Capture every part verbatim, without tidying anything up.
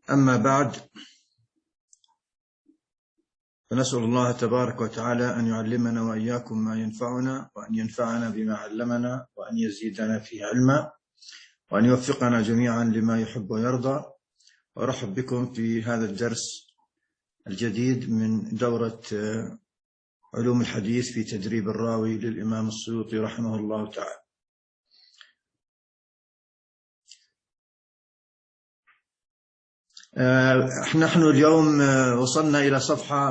أما بعد، فنسأل الله تبارك وتعالى أن يعلمنا وإياكم ما ينفعنا، وأن ينفعنا بما علمنا، وأن يزيدنا فيه علما، وأن يوفقنا جميعا لما يحب ويرضى. وأرحب بكم في هذا الدرس الجديد من دورة علوم الحديث في تدريب الراوي للإمام السيوطي رحمه الله تعالى. نحن اليوم وصلنا إلى صفحة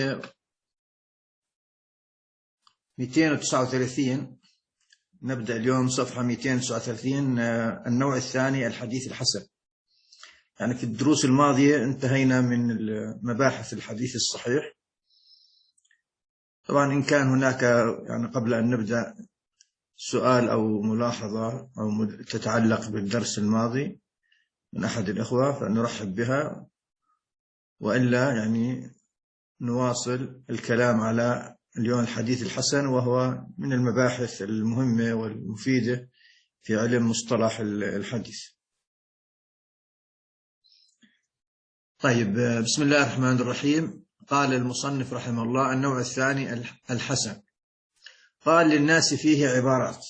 مئتين وتسعة وثلاثين. نبدأ اليوم صفحة مئتين وتسعة وثلاثين، النوع الثاني، الحديث الحسن. يعني في الدروس الماضية انتهينا من مباحث الحديث الصحيح. طبعا إن كان هناك يعني قبل أن نبدأ سؤال أو ملاحظة أو تتعلق بالدرس الماضي من أحد الإخوة فنرحب بها، وإلا يعني نواصل الكلام على اليوم الحديث الحسن، وهو من المباحث المهمة والمفيدة في علم مصطلح الحديث. طيب، بسم الله الرحمن الرحيم. قال المصنف رحمه الله: النوع الثاني الحسن. قال: للناس فيه عبارات.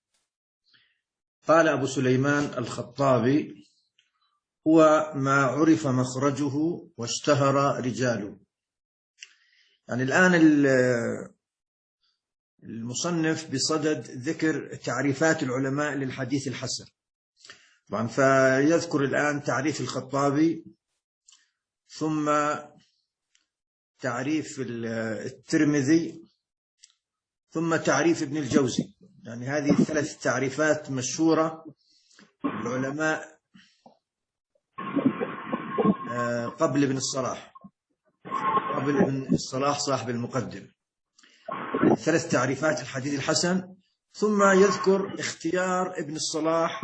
قال أبو سليمان الخطابي: هو ما عرف مخرجه واشتهر رجاله. يعني الآن المصنف بصدد ذكر تعريفات العلماء للحديث الحسن. طبعا فيذكر الآن تعريف الخطابي، ثم تعريف الترمذي، ثم تعريف ابن الجوزي. يعني هذه ثلاث تعريفات مشهورة العلماء قبل ابن الصلاح قبل ابن الصلاح صاحب المقدمة. ثلاث تعريفات الحديث الحسن، ثم يذكر اختيار ابن الصلاح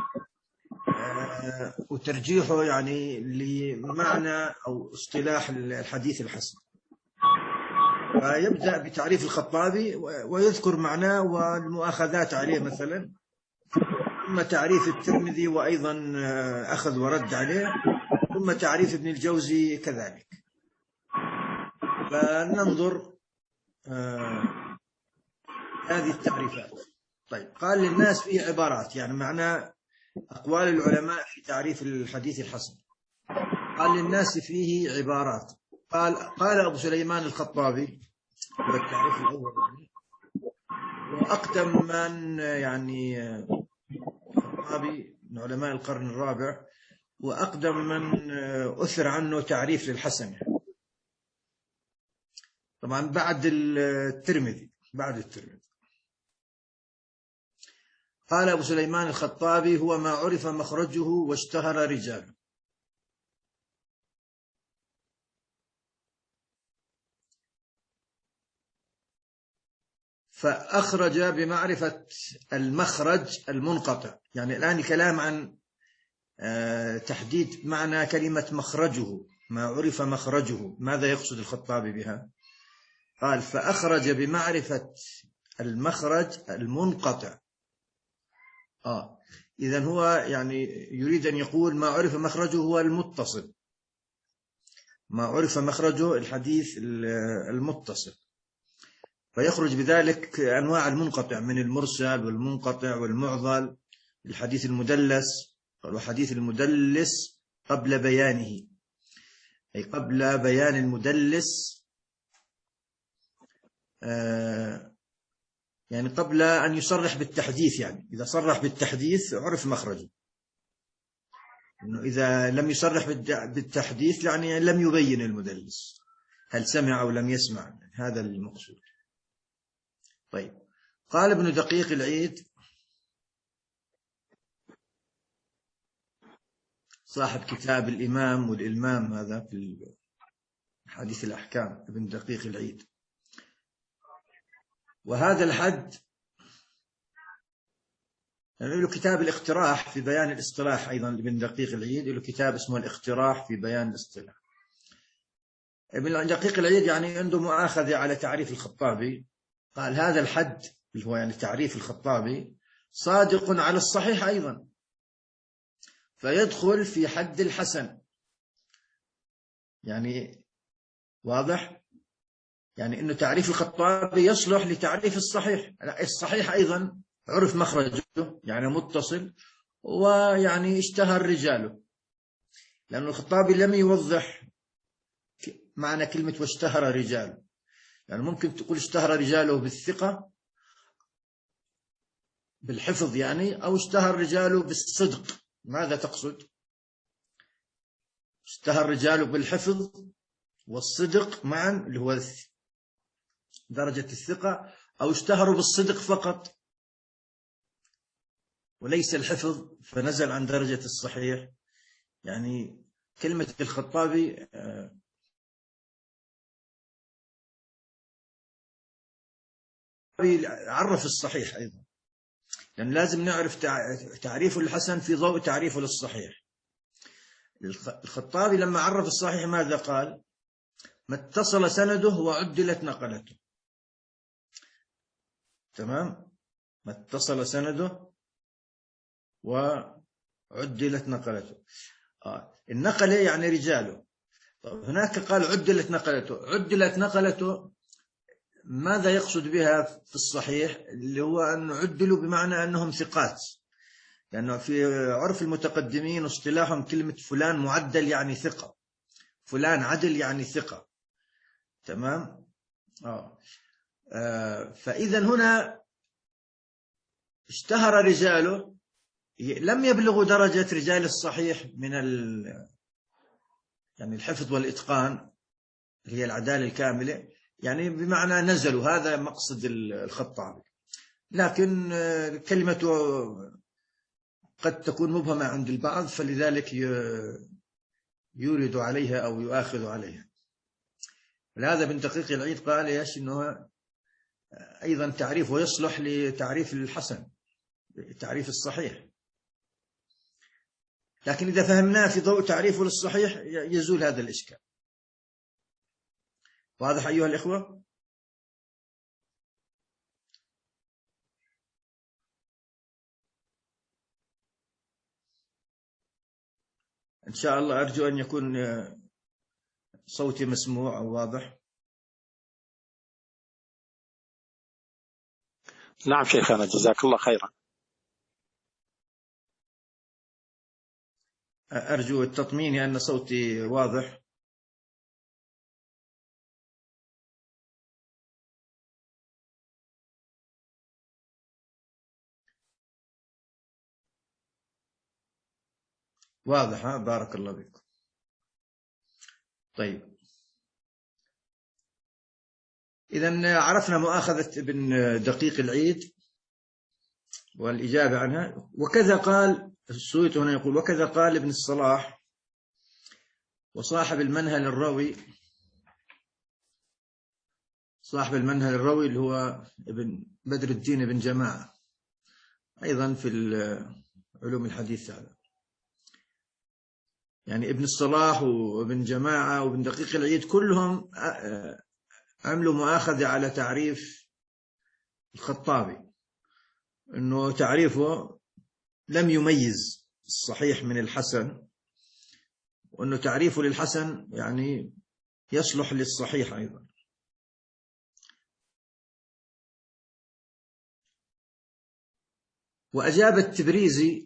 وترجيحه يعني لمعنى أو اصطلاح الحديث الحسن. فيبدأ بتعريف الخطابي ويذكر معناه والمؤاخذات عليه مثلا، ثم تعريف الترمذي وأيضا أخذ ورد عليه، ثم تعريف ابن الجوزي كذلك. فننظر آه هذه التعريفات. طيب، قال: للناس فيه عبارات، يعني معنى أقوال العلماء في تعريف الحديث الحسن. قال: للناس فيه عبارات. قال قال أبو سليمان الخطابي، هو التعريف الأول يعني، وأقدم من يعني الخطابي من علماء القرن الرابع، وأقدم من أثر عنه تعريف للحسن، طبعا بعد الترمذي بعد الترمذي. قال أبو سليمان الخطابي: هو ما عرف مخرجه واشتهر رجاله. فأخرج بمعرفة المخرج المنقطع. يعني الآن كلام عن تحديد معنى كلمة مخرجه، ما عرف مخرجه، ماذا يقصد الخطابي بها؟ قال: فأخرج بمعرفة المخرج المنقطع. آه إذن هو يعني يريد أن يقول ما عرف مخرجه هو المتصل، ما عرف مخرجه الحديث المتصل. فيخرج بذلك أنواع المنقطع من المرسل والمنقطع والمعضل، الحديث المدلس. وحديث المدلس قبل بيانه، أي قبل بيان المدلس، آه يعني قبل أن يصرح بالتحديث. يعني إذا صرح بالتحديث عرف مخرجه، إنه إذا لم يصرح بالتحديث يعني لم يبين المدلس هل سمع أو لم يسمع. هذا المقصود. طيب، قال ابن دقيق العيد صاحب كتاب الإمام والإلمام، هذا في حديث الأحكام، ابن دقيق العيد. وهذا الحد يعني له كتاب الاقتراح في بيان الاصطلاح، أيضا ابن دقيق العيد له كتاب اسمه الاقتراح في بيان الاصطلاح. ابن دقيق العيد يعني عنده مؤاخذة على تعريف الخطابي. قال: هذا الحد اللي هو يعني تعريف الخطابي صادق على الصحيح أيضا، فيدخل في حد الحسن. يعني واضح؟ يعني إنه تعريف الخطابي يصلح لتعريف الصحيح. الصحيح أيضا عرف مخرجه، يعني متصل، ويعني اشتهر رجاله، لأن الخطابي لم يوضح معنى كلمة واشتهر رجاله. يعني ممكن تقول اشتهر رجاله بالثقة بالحفظ يعني، أو اشتهر رجاله بالصدق. ماذا تقصد؟ اشتهر رجاله بالحفظ والصدق معا اللي هو درجة الثقة، أو اشتهروا بالصدق فقط وليس الحفظ فنزل عن درجة الصحيح. يعني كلمة الخطابي عرف الصحيح أيضا، لأن يعني لازم نعرف تعريفه الحسن في ضوء تعريفه للصحيح. الخطابي لما عرف الصحيح ماذا قال؟ ما اتصل سنده وعدلت نقلته. تمام؟ ما اتصل سنده وعدلت نقلته. آه. النقلة يعني رجاله. طب هناك قال عدلت نقلته. عدلت نقلته ماذا يقصد بها في الصحيح؟ اللي هو أن عدلوا بمعنى أنهم ثقات، لأنه في عرف المتقدمين اصطلاحهم كلمة فلان معدل يعني ثقة، فلان عدل يعني ثقة. تمام؟ آه. آه. فإذا هنا اشتهر رجاله لم يبلغوا درجة رجال الصحيح من ال يعني الحفظ والإتقان، هي العدالة الكاملة، يعني بمعنى نزلوا. هذا مقصد الخطابي، لكن كلمته قد تكون مبهمة عند البعض، فلذلك يورد عليها أو يؤاخذ عليها. لهذا ابن دقيق العيد قال ايش؟ انه ايضا تعريفه يصلح لتعريف الحسن، تعريف الصحيح، لكن إذا فهمناه في ضوء تعريفه للصحيح يزول هذا الإشكال. واضح أيها الإخوة؟ إن شاء الله أرجو أن يكون صوتي مسموع أو واضح. نعم شيخنا، جزاك الله خيرا. أرجو التطمين أن صوتي واضح. واضح؟ ها، بارك الله بكم. طيب، إذن عرفنا مؤاخذة ابن دقيق العيد والإجابة عنها. وكذا قال السويط هنا يقول: وكذا قال ابن الصلاح وصاحب المنهل الروي، صاحب المنهل الروي اللي هو ابن بدر الدين بن جماعة، أيضا في علوم الحديث هذا. يعني ابن الصلاح وابن جماعة وابن دقيق العيد كلهم عملوا مؤاخذة على تعريف الخطابي، أنه تعريفه لم يميز الصحيح من الحسن، وأنه تعريفه للحسن يعني يصلح للصحيح أيضا. وأجاب التبريزي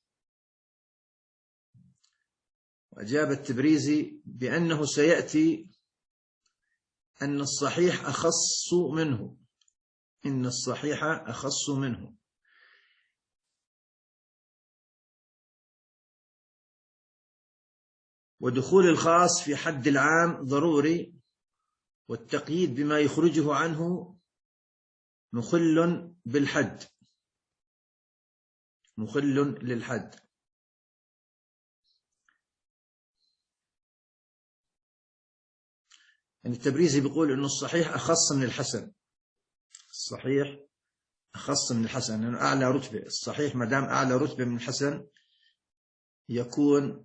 وأجاب التبريزي بأنه سيأتي أن الصحيح أخص منه، إن الصحيح أخص منه. ودخول الخاص في حد العام ضروري، والتقييد بما يخرجه عنه مخل بالحد، مخل للحد. يعني التبريزي بيقول إنه الصحيح أخص من الحسن، الصحيح أخص من الحسن لأنه أعلى رتبة. الصحيح ما دام أعلى رتبة من الحسن يكون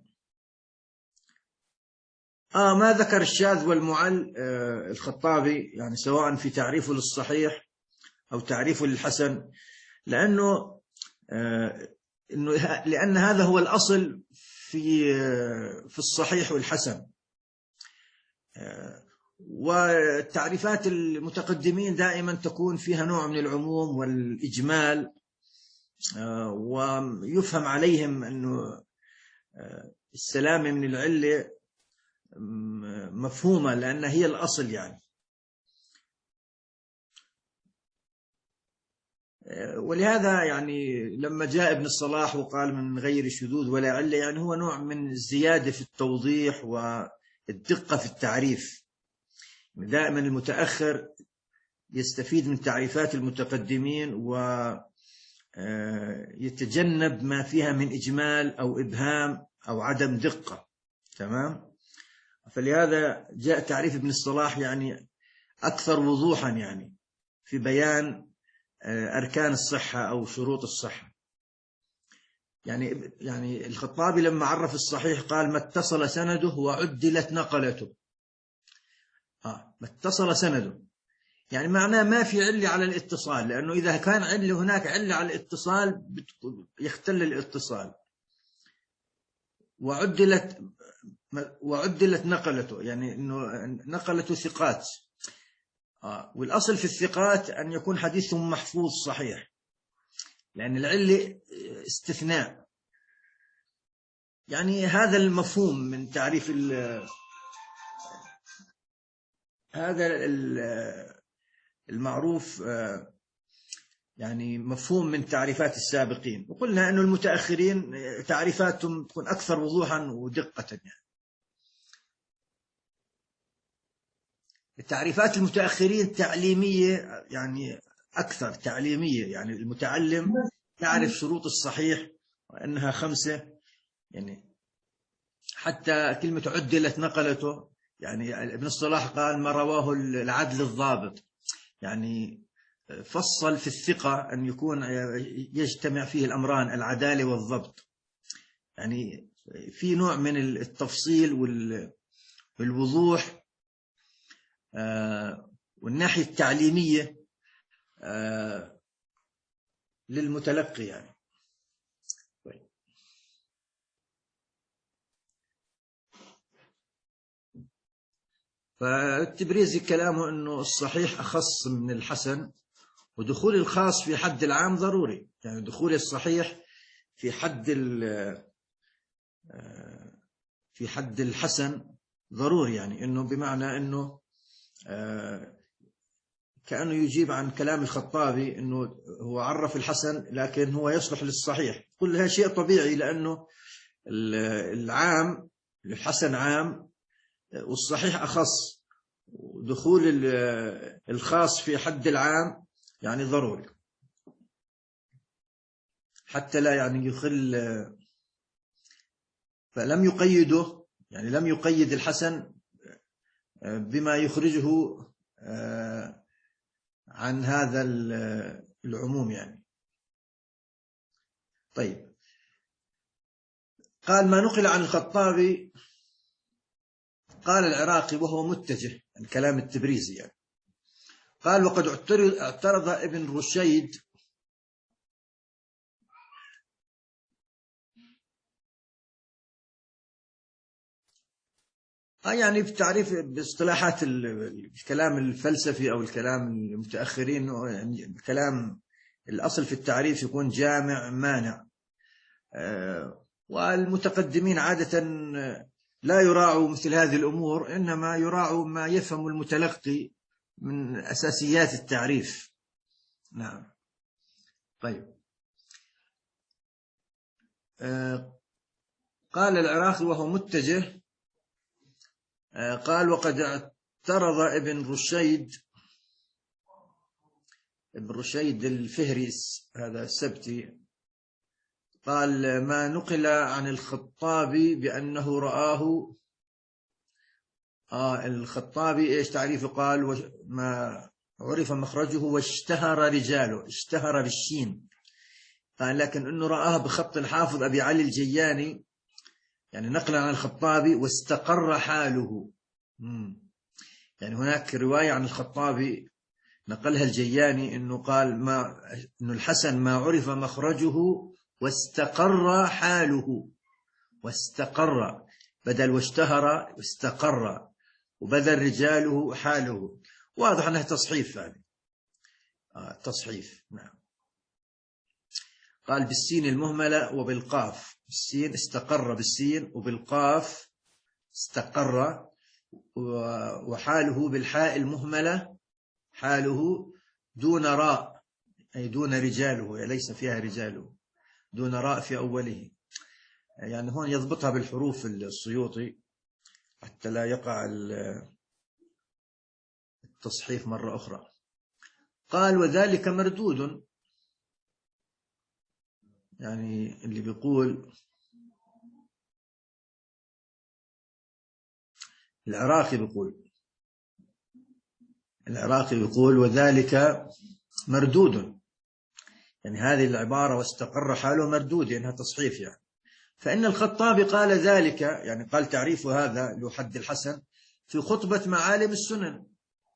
آه ما ذكر الشاذ والمعل آه الخطابي، يعني سواء في تعريفه للصحيح أو تعريفه للحسن، لأنه آه إنه لأن هذا هو الأصل في آه في الصحيح والحسن. والتعريفات المتقدمين دائما تكون فيها نوع من العموم والإجمال، ويفهم عليهم أنه السلامة من العلة مفهومة لأنها هي الأصل يعني. ولهذا يعني لما جاء ابن الصلاح وقال من غير شذوذ ولا علة، يعني هو نوع من الزيادة في التوضيح والدقة في التعريف. دائما المتأخر يستفيد من تعريفات المتقدمين ويتجنب ما فيها من إجمال أو إبهام أو عدم دقة. تمام. فلهذا جاء تعريف ابن الصلاح يعني أكثر وضوحا يعني في بيان أركان الصحة أو شروط الصحة. يعني يعني الخطابي لما عرف الصحيح قال ما اتصل سنده وعدلت نقلته. آه ما اتصل سنده يعني معناه ما في علة على الاتصال، لأنه إذا كان علة هناك علة على الاتصال يختل الاتصال. وعدلت وعدلت نقلته يعني إنه نقلته ثقات. آه والأصل في الثقات أن يكون حديثهم محفوظ صحيح، لأن العلة استثناء. يعني هذا المفهوم من تعريف ال هذا المعروف يعني مفهوم من تعريفات السابقين. وقلنا أن المتأخرين تعريفاتهم تكون أكثر وضوحا ودقة. يعني التعريفات المتأخرين تعليمية، يعني أكثر تعليمية. يعني المتعلم يعرف شروط الصحيح وأنها خمسة. يعني حتى كلمة عدلت نقلته، يعني ابن الصلاح قال ما رواه العدل الضابط، يعني فصل في الثقة أن يكون يجتمع فيه الأمران العدالة والضبط. يعني في نوع من التفصيل والوضوح والناحية التعليمية للمتلقي يعني. فالتبريزي كلامه أنه الصحيح أخص من الحسن، ودخول الخاص في حد العام ضروري. يعني دخول الصحيح في حد في حد الحسن ضروري، يعني أنه بمعنى أنه كأنه يجيب عن كلام الخطابي أنه هو عرف الحسن لكن هو يصلح للصحيح. كل هذا شيء طبيعي، لأنه العام الحسن عام والصحيح أخص. دخول الخاص في حد العام يعني ضروري حتى لا يعني يخل. فلم يقيده، يعني لم يقيد الحسن بما يخرجه عن هذا العموم يعني. طيب، قال ما نقل عن الخطابي قال العراقي وهو متجه عن كلام التبريزي يعني. قال وقد اعترض ابن رشيد آه يعني بتعريف باصطلاحات الكلام الفلسفي أو الكلام المتأخرين، يعني الكلام الأصل في التعريف يكون جامع مانع. آه والمتقدمين عادة لا يراعوا مثل هذه الأمور، إنما يراعوا ما يفهم المتلقي من أساسيات التعريف. نعم. طيب، آه قال العراقي وهو متجه، آه قال وقد اعترض ابن رشيد ابن رشيد الفهريس هذا السبتي، قال ما نقل عن الخطابي بأنه رآه. آه الخطابي إيش تعريفه؟ قال ما عرف مخرجه واشتهر رجاله، اشتهر بالشين. قال لكن أنه رآه بخط الحافظ أبي علي الجياني، يعني نقلا عن الخطابي واستقر حاله. مم. يعني هناك رواية عن الخطابي نقلها الجياني أنه قال ما أنه الحسن ما عرف مخرجه واستقر حاله. واستقر بدل واشتهر واستقر. وبذل رجاله حاله. واضح أنها تصحيف هذه. آه تصحيف. نعم. قال بالسين المهملة وبالقاف. السين استقر بالسين، وبالقاف استقر، وحاله بالحاء المهملة حاله دون راء، أي دون رجاله، ليس فيها رجاله، دون راء في أوله. يعني هون يضبطها بالحروف السيوطي حتى لا يقع التصحيف مرة أخرى. قال وذلك مردود، يعني اللي بيقول العراقي بيقول العراقي بيقول وذلك مردود، يعني هذه العبارة واستقر حاله مردود، لأنها يعني تصحيف. يعني فإن الخطابي قال ذلك، يعني قال تعريف هذا له حد الحسن في خطبة معالم السنن،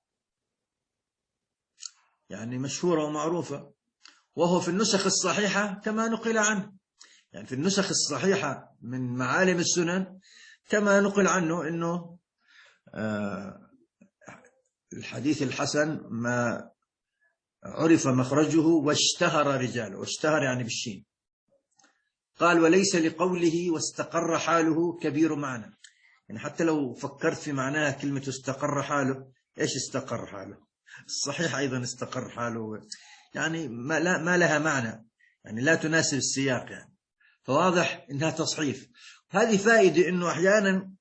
يعني مشهورة ومعروفة، وهو في النسخ الصحيحة كما نقل عنه. يعني في النسخ الصحيحة من معالم السنن كما نقل عنه إنه آه الحديث الحسن ما عرف مخرجه واشتهر رجاله، واشتهر يعني بالشين. قال وليس لقوله واستقر حاله كبير معنى، يعني حتى لو فكرت في معناها كلمة استقر حاله، إيش استقر حاله؟ الصحيح أيضا استقر حاله، يعني ما, لا ما لها معنى، يعني لا تناسب السياق. يعني فواضح إنها تصحيف. هذه فائدة إنه أحيانا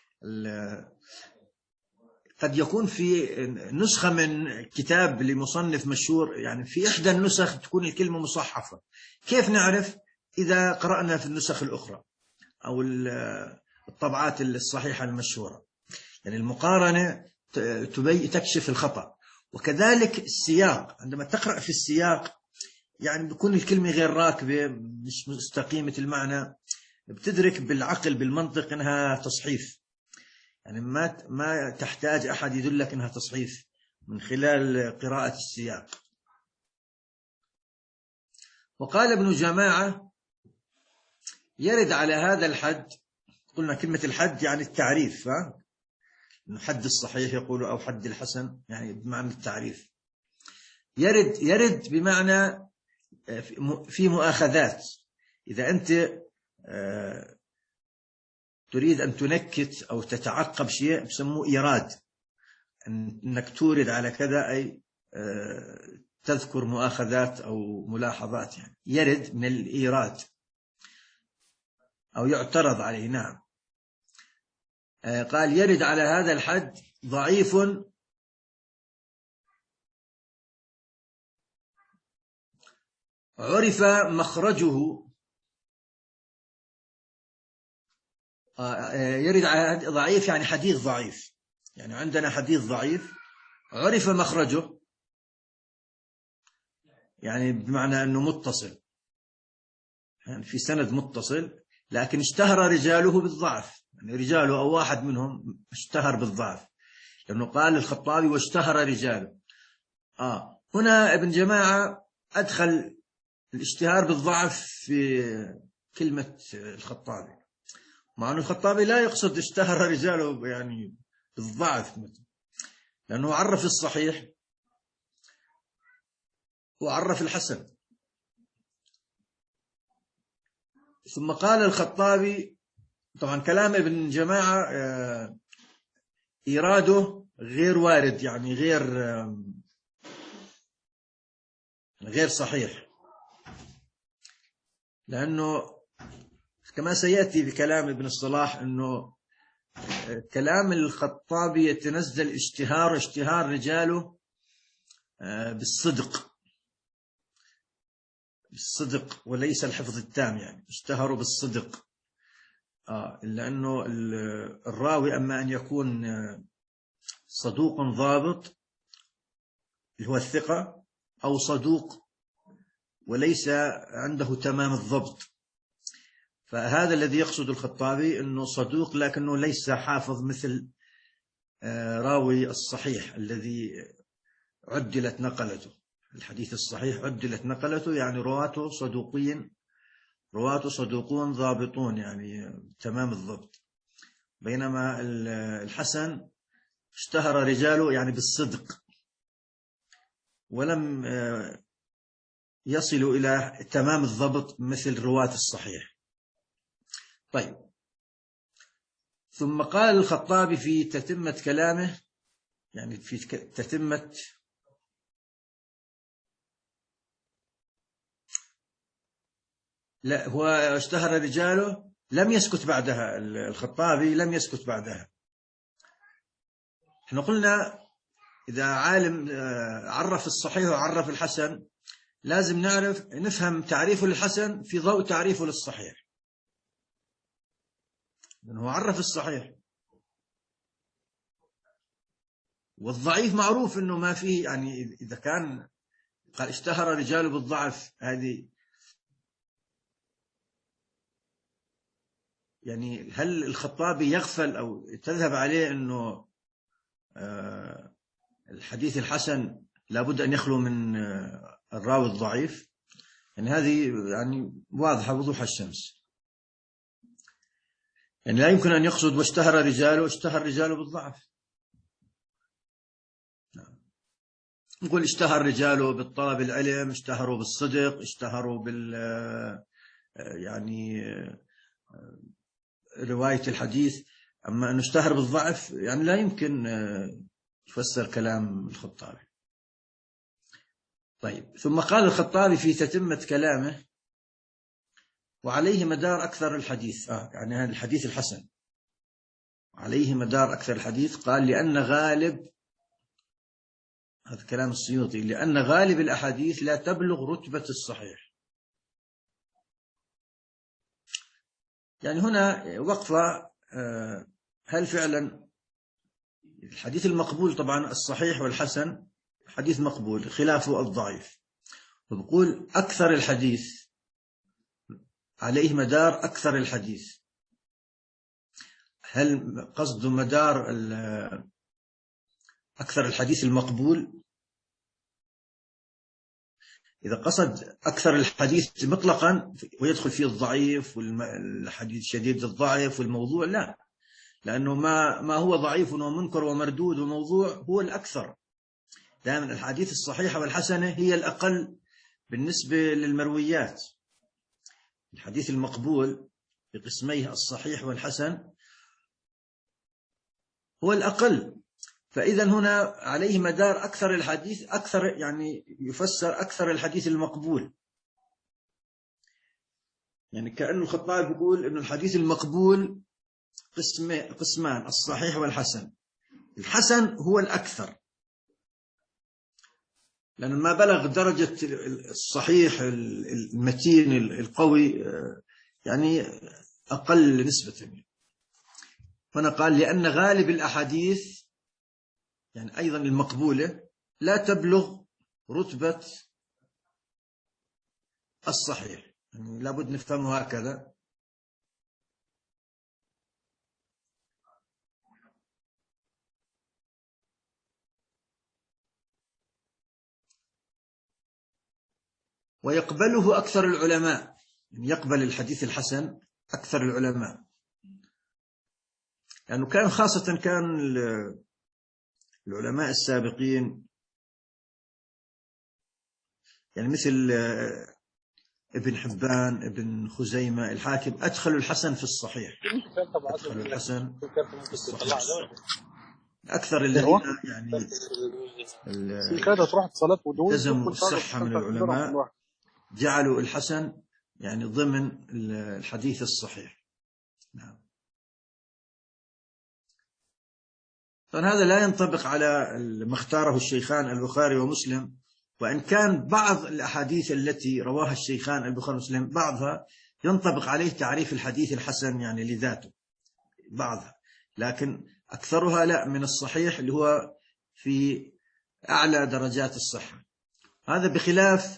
قد يكون في نسخة من كتاب لمصنف مشهور، يعني في إحدى النسخ تكون الكلمة مصحفة. كيف نعرف؟ إذا قرأنا في النسخ الأخرى أو الطبعات الصحيحة المشهورة، يعني المقارنة تكشف الخطأ. وكذلك السياق، عندما تقرأ في السياق يعني بيكون الكلمة غير راكبة، مش مستقيمة المعنى، بتدرك بالعقل بالمنطق إنها تصحيف. يعني ما ما تحتاج أحد يدلك إنها تصحيف من خلال قراءة السياق. وقال ابن جماعة يرد على هذا الحد، قلنا كلمة الحد يعني التعريف، ها؟ حد الصحيح يقول أو حد الحسن، يعني بمعنى التعريف. يرد يرد بمعنى في مؤاخذات. إذا أنت تريد أن تنكت أو تتعقب شيء بسموه إيراد، أنك تورد على كذا، أي تذكر مؤاخذات أو ملاحظات، يعني يرد من الإيراد أو يعترض عليه. نعم. قال يرد على هذا الحد ضعيف عرف مخرجه. يرد على ضعيف يعني حديث ضعيف، يعني عندنا حديث ضعيف عرف مخرجه، يعني بمعنى أنه متصل، يعني في سند متصل لكن اشتهر رجاله بالضعف، يعني رجاله أو واحد منهم اشتهر بالضعف، لأنه قال الخطابي واشتهر رجاله. آه هنا ابن جماعة أدخل الاشتهار بالضعف في كلمة الخطابي، مع أن الخطابي لا يقصد اشتهر رجاله يعني بالضعف، لأنه عرف الصحيح وعرف الحسن. ثم قال الخطابي، طبعا كلام ابن جماعة إيراده غير وارد، يعني غير غير صحيح، لأنه كما سيأتي بكلام ابن الصلاح أنه كلام الخطابي يتنزل اشتهار اشتهار رجاله بالصدق بالصدق وليس الحفظ التام، يعني اشتهروا بالصدق. آه إلا أنه الراوي أما أن يكون صدوق ضابط اللي هو الثقة، أو صدوق وليس عنده تمام الضبط، فهذا الذي يقصد الخطابي أنه صدوق لكنه ليس حافظ مثل راوي الصحيح الذي عدلت نقلته. الحديث الصحيح عدلت نقلته، يعني رواته صدوقين، رواته صدوقون ضابطون، يعني تمام الضبط. بينما الحسن اشتهر رجاله يعني بالصدق، ولم يصلوا إلى تمام الضبط مثل رواة الصحيح. طيب، ثم قال الخطابي في تتمة كلامه، يعني في تتمة لا هو اشتهر رجاله، لم يسكت بعدها. الخطابي لم يسكت بعدها. احنا قلنا إذا عالم عرف الصحيح وعرف الحسن، لازم نعرف نفهم تعريفه للحسن في ضوء تعريفه للصحيح، لأنه عرف الصحيح. والضعيف معروف أنه ما فيه، يعني إذا كان قال اشتهر رجاله بالضعف، هذه يعني هل الخطابي يغفل أو تذهب عليه أنه الحديث الحسن لابد أن يخلو من الراوي الضعيف؟ يعني هذه يعني واضحة وضوح الشمس. يعني لا يمكن أن يقصد واشتهر رجاله اشتهر رجاله بالضعف. نقول اشتهر رجاله بالطلب العلم، اشتهروا بالصدق، اشتهروا بال يعني رواية الحديث. أما أنه اشتهر بالضعف يعني لا يمكن يفسر كلام الخطابي. طيب، ثم قال الخطابي في تتمة كلامه: وعليه مدار أكثر الحديث، آه يعني هذا الحديث الحسن عليه مدار أكثر الحديث. قال: لأن غالب، هذا كلام السيوطي، لأن غالب الأحاديث لا تبلغ رتبة الصحيح. يعني هنا وقفة، هل فعلا الحديث المقبول، طبعا الصحيح والحسن حديث مقبول خلافه الضعيف، وبقول أكثر الحديث عليه مدار أكثر الحديث، هل قصد مدار أكثر الحديث المقبول؟ إذا قصد أكثر الحديث مطلقا ويدخل فيه الضعيف والحديث شديد الضعف والموضوع، لا، لأنه ما ما هو ضعيف ومنكر ومردود وموضوع هو الأكثر. دائما الحديث الصحيحة والحسنة هي الأقل بالنسبة للمرويات. الحديث المقبول بقسميه الصحيح والحسن هو الأقل. فإذا هنا عليه مدار أكثر الحديث، أكثر يعني يفسر أكثر الحديث المقبول. يعني كأنه الخطابي يقول إنه الحديث المقبول قسم قسمان: الصحيح والحسن. الحسن هو الأكثر، لأن ما بلغ درجة الصحيح المتين القوي يعني أقل نسبة. هنا قال: لأن غالب الأحاديث، يعني أيضا المقبولة، لا تبلغ رتبة الصحيح. يعني لابد نفهمه هكذا. ويقبله أكثر العلماء، يعني يقبل الحديث الحسن أكثر العلماء، لأنه يعني كان خاصة كان العلماء السابقين، يعني مثل ابن حبان، ابن خزيمة، الحاكم، أدخلوا الحسن في الصحيح، أدخلوا الحسن في الصحيح. أكثر الذين يعني التزموا الصحة من العلماء جعلوا الحسن يعني ضمن الحديث الصحيح. نعم. فهذا لا ينطبق على ما اختاره الشيخان البخاري ومسلم، وإن كان بعض الأحاديث التي رواها الشيخان البخاري ومسلم بعضها ينطبق عليه تعريف الحديث الحسن يعني لذاته بعضها، لكن أكثرها لا، من الصحيح اللي هو في أعلى درجات الصحة. هذا بخلاف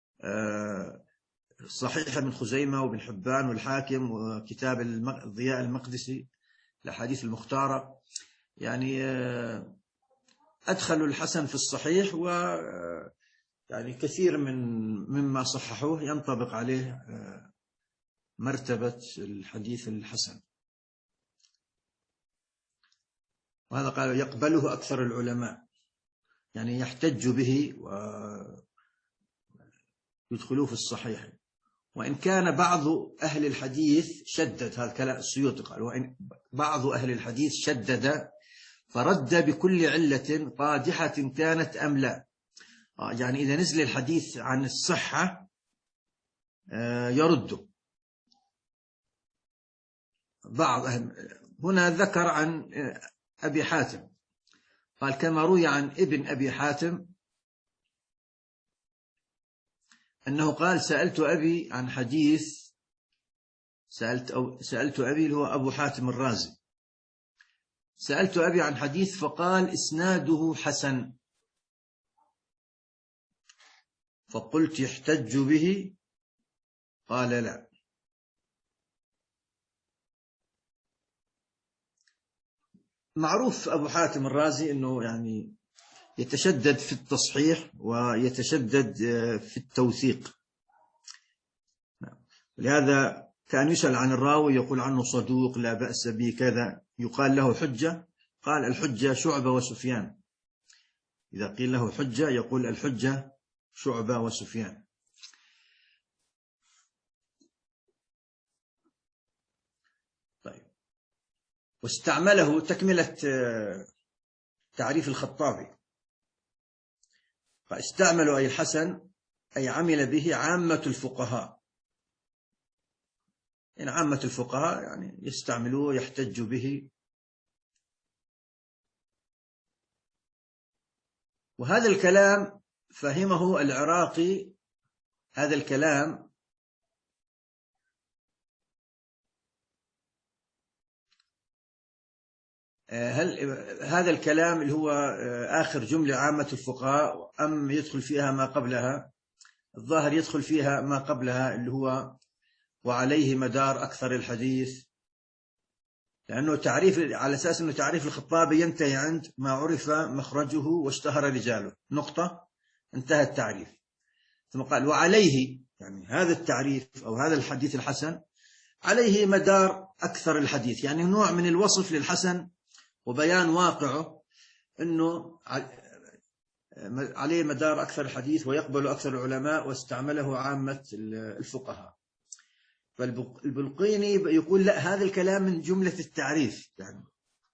صحيح ابن خزيمة وابن حبان والحاكم وكتاب الضياء المقدسي الأحاديث المختارة، يعني أدخلوا الحسن في الصحيح، و يعني كثير من مما صححوه ينطبق عليه مرتبة الحديث الحسن. وهذا قال يقبله أكثر العلماء، يعني يحتج به ويدخلوه في الصحيح. وإن كان بعض أهل الحديث شدد، هذا كلام السيوطي قال، وإن بعض أهل الحديث شدد فرد بكل علة قادحة كانت أم لا. يعني إذا نزل الحديث عن الصحة يرده بعض. هنا ذكر عن أبي حاتم قال كما روي عن ابن أبي حاتم أنه قال سألت أبي عن حديث، سألت, أو سألت أبي اللي هو أبو حاتم الرازي، سألت أبي عن حديث فقال إسناده حسن، فقلت يحتج به؟ قال لا. معروف أبو حاتم الرازي أنه يعني يتشدد في التصحيح ويتشدد في التوثيق، لهذا كان يسأل عن الراوي يقول عنه صدوق لا بأس به كذا، يقال له حجة، قال الحجة شعبة وسفيان. إذا قيل له حجة يقول الحجة شعبة وسفيان. طيب، واستعمله تكملة تعريف الخطابي، فاستعملوا أي الحسن أي عمل به عامة الفقهاء، إن عامة الفقهاء يعني يستعملوه يحتج به. وهذا الكلام فهمه العراقي، هذا الكلام هل هذا الكلام اللي هو آخر جملة عامة الفقهاء أم يدخل فيها ما قبلها؟ الظاهر يدخل فيها ما قبلها اللي هو وعليه مدار أكثر الحديث، لأنه تعريف على أساس أنه تعريف الخطابي ينتهي عند ما عرف مخرجه واشتهر رجاله، نقطة، انتهى التعريف. ثم قال وعليه، يعني هذا التعريف أو هذا الحديث الحسن عليه مدار أكثر الحديث، يعني نوع من الوصف للحسن وبيان واقعه أنه عليه مدار أكثر الحديث ويقبل أكثر العلماء، واستعمله عامة الفقهاء. فالبلقيني يقول لا، هذا الكلام من جملة التعريف. يعني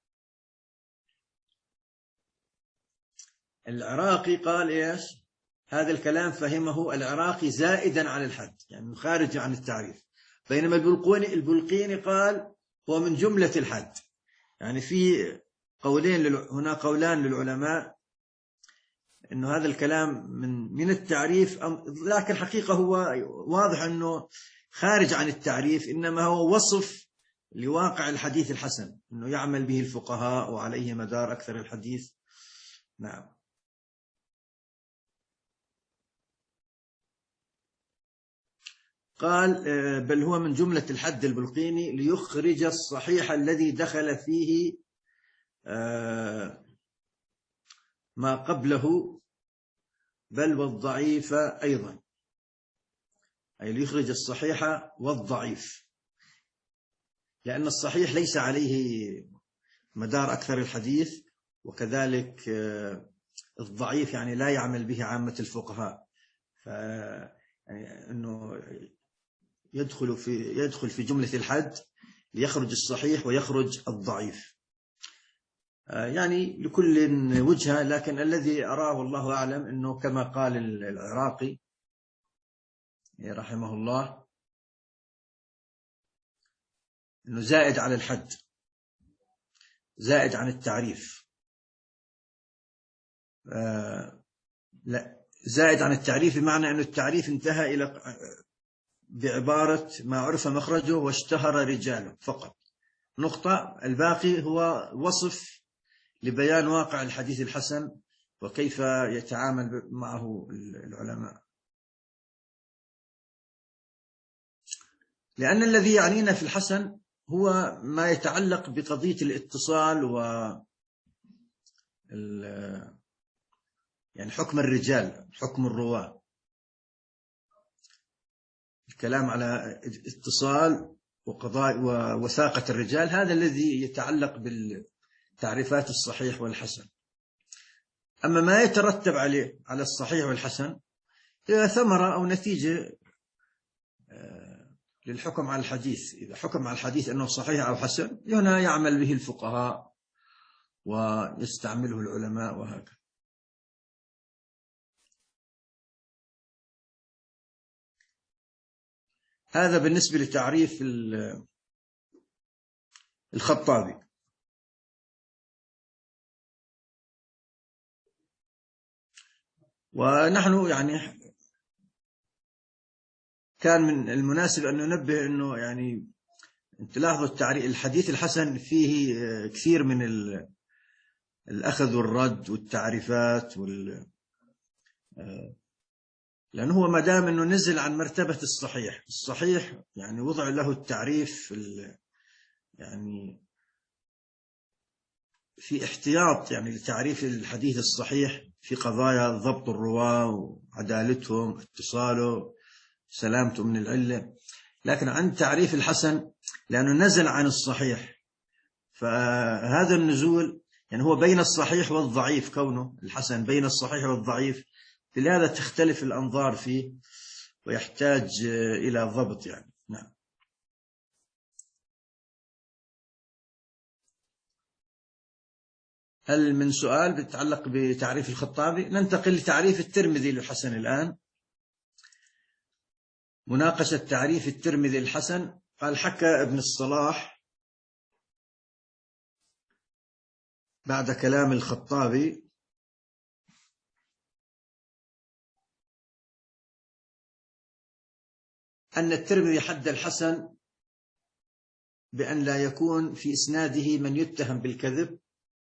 العراقي قال إيش؟ هذا الكلام فهمه العراقي زائدا على الحد، يعني خارج عن التعريف، بينما البلقيني البلقيني قال هو من جملة الحد. يعني في قولين لل... هنا قولان للعلماء إنه هذا الكلام من من التعريف، لكن حقيقة هو واضح إنه خارج عن التعريف، إنما هو وصف لواقع الحديث الحسن، إنه يعمل به الفقهاء وعليه مدار أكثر الحديث. نعم. قال بل هو من جملة الحد البلقيني ليخرج الصحيح الذي دخل فيه ما قبله بل والضعيف أيضا، أي ليخرج الصحيح والضعيف، لأن الصحيح ليس عليه مدار أكثر الحديث، وكذلك الضعيف يعني لا يعمل به عامة الفقهاء، يعني أنه يدخل في يدخل في جملة الحد ليخرج الصحيح ويخرج الضعيف. يعني لكل وجهة، لكن الذي أراه والله أعلم أنه كما قال العراقي رحمه الله أنه زائد على الحد، زائد عن التعريف. آه لا، زائد عن التعريف بمعنى أن التعريف انتهى إلى بعبارة ما عرف مخرجه واشتهر رجاله فقط، نقطة. الباقي هو وصف لبيان واقع الحديث الحسن وكيف يتعامل معه العلماء. لأن الذي يعنينا في الحسن هو ما يتعلق بقضية الاتصال و يعني حكم الرجال، حكم الرواة، الكلام على اتصال وقضاء ووثاقة الرجال، هذا الذي يتعلق تعريفات الصحيح والحسن. أما ما يترتب عليه على الصحيح والحسن هي ثمرة أو نتيجة للحكم على الحديث. إذا حكم على الحديث أنه صحيح أو حسن، هنا يعمل به الفقهاء ويستعمله العلماء وهكذا. هذا بالنسبة لتعريف الخطابي. ونحن يعني كان من المناسب أن ننبه أنه يعني تلاحظوا التعريف الحديث الحسن فيه كثير من الأخذ والرد والتعريفات وال لأنه هو ما دام أنه نزل عن مرتبة الصحيح الصحيح يعني وضع له التعريف يعني في احتياط يعني لتعريف الحديث الصحيح في قضايا ضبط الرواة وعدالتهم، اتصاله، سلامته من العلة. لكن عند تعريف الحسن لأنه نزل عن الصحيح، فهذا النزول يعني هو بين الصحيح والضعيف، كونه الحسن بين الصحيح والضعيف، لهذا تختلف الأنظار فيه ويحتاج إلى ضبط يعني. نعم. هل من سؤال بيتعلق بتعريف الخطابي؟ ننتقل لتعريف الترمذي للحسن الآن. مناقشة تعريف الترمذي الحسن. قال: حكى ابن الصلاح بعد كلام الخطابي أن الترمذي حد الحسن بأن لا يكون في إسناده من يتهم بالكذب،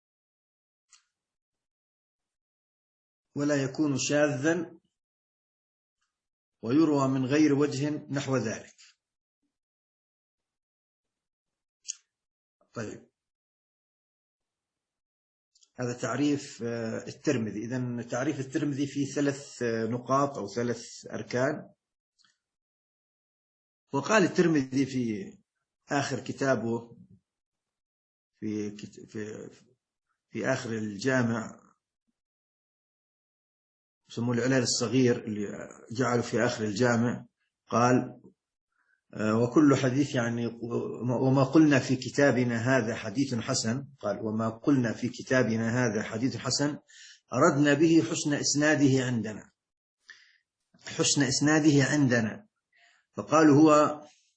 ولا يكون شاذا، ويروى من غير وجه نحو ذلك. طيب، هذا تعريف الترمذي. إذن تعريف الترمذي في ثلاث نقاط أو ثلاث أركان. وقال الترمذي في آخر كتابه في في في آخر الجامع، يسموه العلل الصغير اللي جعله في آخر الجامع، قال: وكل حديث يعني وما قلنا في كتابنا هذا حديث حسن، قال: وما قلنا في كتابنا هذا حديث حسن أردنا به حسن إسناده عندنا، حسن إسناده عندنا. فقالوا هو،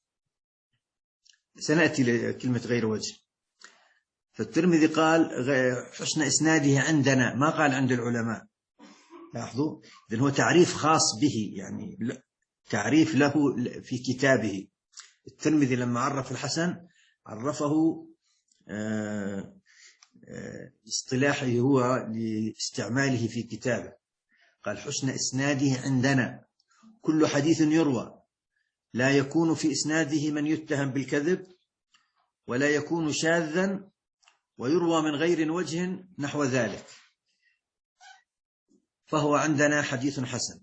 سنأتي لكلمة غير وجه. فالترمذي قال حسن إسناده عندنا، ما قال عند العلماء. لاحظوا، إذن هو تعريف خاص به، يعني تعريف له في كتابه. الترمذي لما عرف الحسن عرفه اصطلاحه هو لاستعماله في كتابه. قال: حسن إسناده عندنا كل حديث يروى لا يكون في إسناده من يتهم بالكذب، ولا يكون شاذا، ويروى من غير وجه نحو ذلك، فهو عندنا حديث حسن.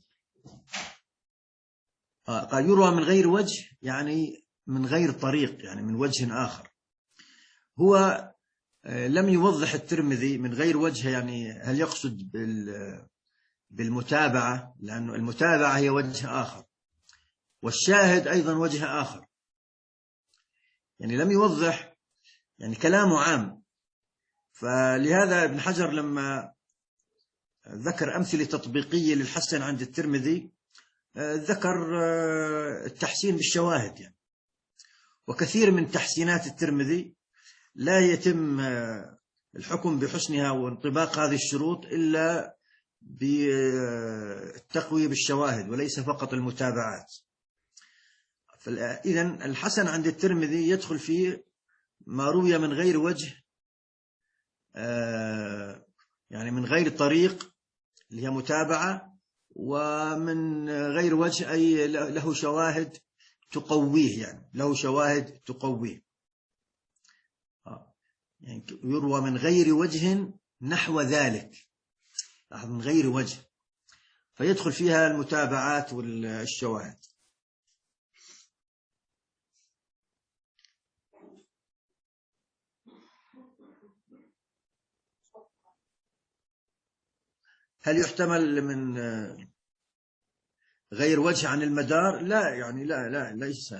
قال: يروى من غير وجه يعني من غير طريق، يعني من وجه آخر. هو لم يوضح الترمذي من غير وجه يعني هل يقصد بالمتابعة، لأن المتابعة هي وجه آخر، والشاهد أيضا وجه آخر. يعني لم يوضح، يعني كلامه عام. فلهذا ابن حجر لما ذكر أمثلة تطبيقية للحسن عند الترمذي ذكر التحسين بالشواهد يعني. وكثير من تحسينات الترمذي لا يتم الحكم بحسنها وانطباق هذه الشروط إلا بالتقوية بالشواهد وليس فقط المتابعات. إذن الحسن عند الترمذي يدخل فيه ما روي من غير وجه، يعني من غير طريق اللي هي متابعة، ومن غير وجه أي له شواهد تقويه، يعني له شواهد تقويه. يعني يروى من غير وجه نحو ذلك، من غير وجه، فيدخل فيها المتابعات والشواهد. هل يحتمل من غير وجه عن المدار؟ لا، يعني لا لا ليس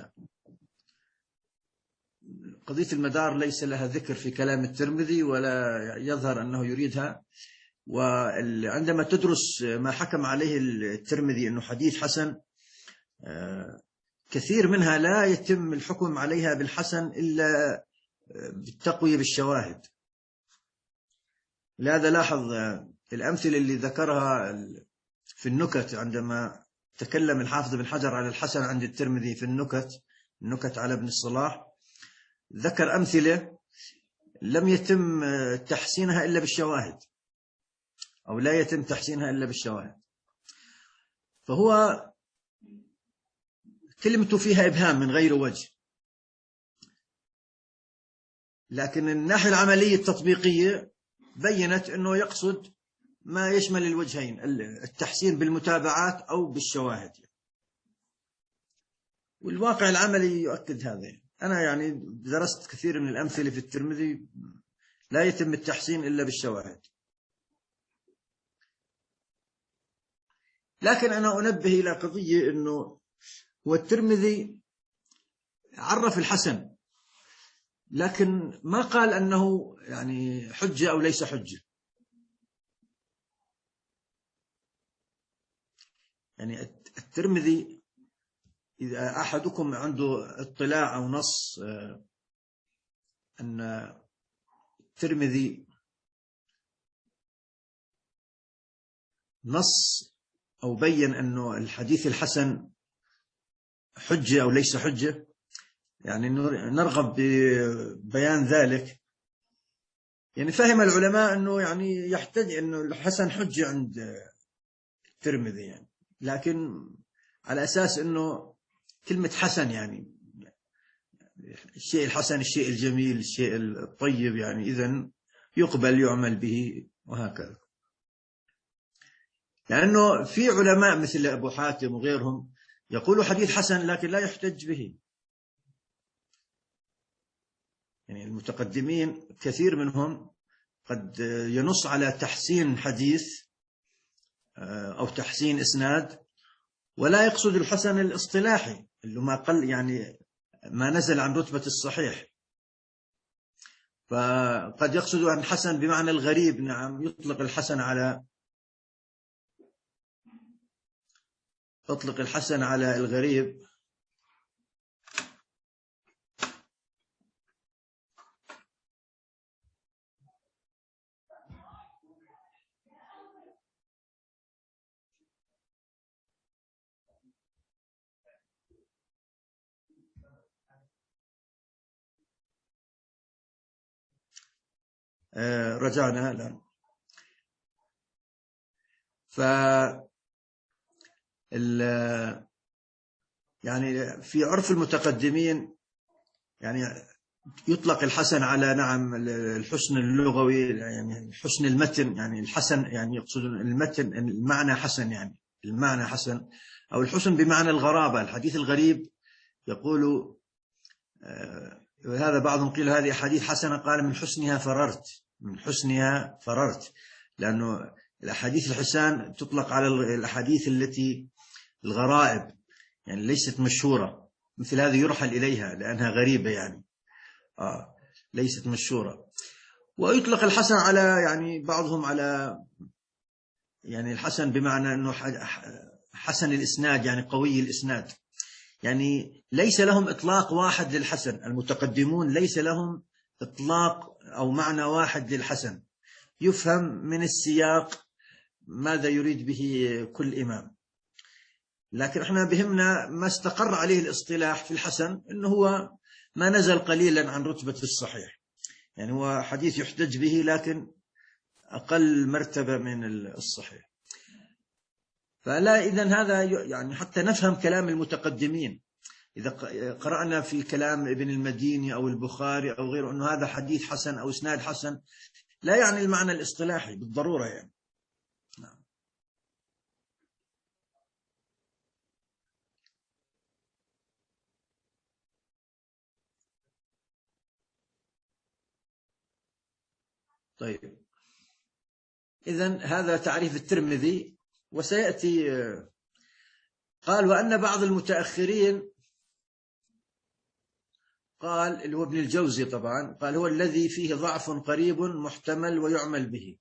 قضية المدار ليس لها ذكر في كلام الترمذي ولا يظهر أنه يريدها. وعندما تدرس ما حكم عليه الترمذي أنه حديث حسن، كثير منها لا يتم الحكم عليها بالحسن إلا بالتقوية بالشواهد. لهذا لاحظ الأمثلة اللي ذكرها في النكت عندما تكلم الحافظ بن حجر على الحسن عند الترمذي في النكت النكت على ابن الصلاح، ذكر أمثلة لم يتم تحسينها إلا بالشواهد، أو لا يتم تحسينها إلا بالشواهد. فهو كلمته فيها إبهام من غير وجه، لكن الناحية العملية التطبيقية بينت أنه يقصد ما يشمل الوجهين، التحسين بالمتابعات أو بالشواهد، والواقع العملي يؤكد هذا. أنا يعني درست كثير من الأمثلة في الترمذي لا يتم التحسين إلا بالشواهد. لكن أنا أنبه إلى قضية، أنه هو الترمذي عرف الحسن لكن ما قال أنه يعني حجة أو ليس حجة. يعني الترمذي إذا أحدكم عنده اطلاع أو نص أن الترمذي نص أو بين أنه الحديث الحسن حجة أو ليس حجة، يعني نرغب ببيان ذلك. يعني فهم العلماء أنه يعني يحتاج أنه الحسن حجة عند الترمذي، يعني لكن على أساس أنه كلمة حسن يعني الشيء الحسن، الشيء الجميل، الشيء الطيب، يعني إذن يقبل يعمل به وهكذا. لأنه في علماء مثل أبو حاتم وغيرهم يقولوا حديث حسن لكن لا يحتج به. يعني المتقدمين كثير منهم قد ينص على تحسين حديث أو تحسين إسناد ولا يقصد الحسن الاصطلاحي اللي ما قل، يعني ما نزل عن رتبة الصحيح. فقد يقصد أن الحسن بمعنى الغريب. نعم، يطلق الحسن على يطلق الحسن على الغريب. آه رجعنا الآن. ف يعني في عرف المتقدمين يعني يطلق الحسن على نعم الحسن اللغوي، يعني حسن المتن، يعني الحسن يعني يقصدون المتن، المعنى حسن، يعني المعنى حسن، أو الحسن بمعنى الغرابة، الحديث الغريب. يقول آه هذا بعضهم قيل هذه حديث حسنة، قال من حسنها فررت، من حسنها فررت، لأنه الأحاديث الحسان تطلق على الأحاديث التي الغرائب، يعني ليست مشهورة، مثل هذه يرحل إليها لأنها غريبة، يعني آه ليست مشهورة. ويطلق الحسن على يعني بعضهم على يعني الحسن بمعنى أنه حسن الإسناد، يعني قوي الإسناد. يعني ليس لهم إطلاق واحد للحسن، المتقدمون ليس لهم إطلاق أو معنى واحد للحسن، يفهم من السياق ماذا يريد به كل إمام. لكن احنا بهمنا ما استقر عليه الاصطلاح في الحسن، انه هو ما نزل قليلا عن رتبة الصحيح، يعني هو حديث يحتج به لكن أقل مرتبة من الصحيح. فلا إذن هذا يعني حتى نفهم كلام المتقدمين، إذا قرأنا في كلام ابن المديني أو البخاري أو غيره أنه هذا حديث حسن أو إسناد حسن، لا يعني المعنى الاصطلاحي بالضرورة يعني. نعم. طيب، إذن هذا تعريف الترمذي. وسيأتي قال وأن بعض المتأخرين قال اللي هو ابن الجوزي طبعا قال هو الذي فيه ضعف قريب محتمل ويعمل به.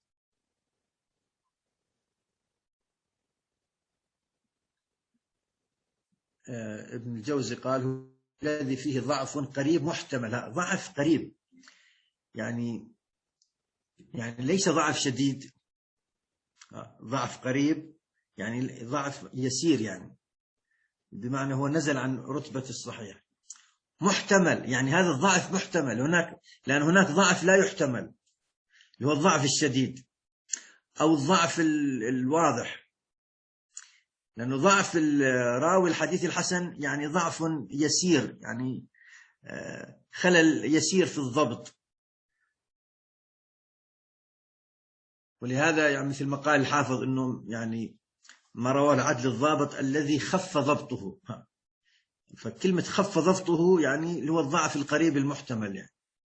ابن الجوزي قال هو الذي فيه ضعف قريب محتمل. ضعف قريب يعني يعني ليس ضعف شديد، ضعف قريب يعني ضعف يسير، يعني بمعنى هو نزل عن رتبة الصحيح. محتمل يعني هذا الضعف محتمل هناك، لأن هناك ضعف لا يحتمل اللي هو الضعف الشديد أو الضعف الواضح، لأنه ضعف راوي الحديث الحسن يعني ضعف يسير، يعني خلل يسير في الضبط. ولهذا يعني مثل ما قال الحافظ أنه يعني ما روى العدل الضابط الذي خف ضبطه. فكلمة خف ضبطه يعني اللي هو الضعف القريب المحتمل يعني.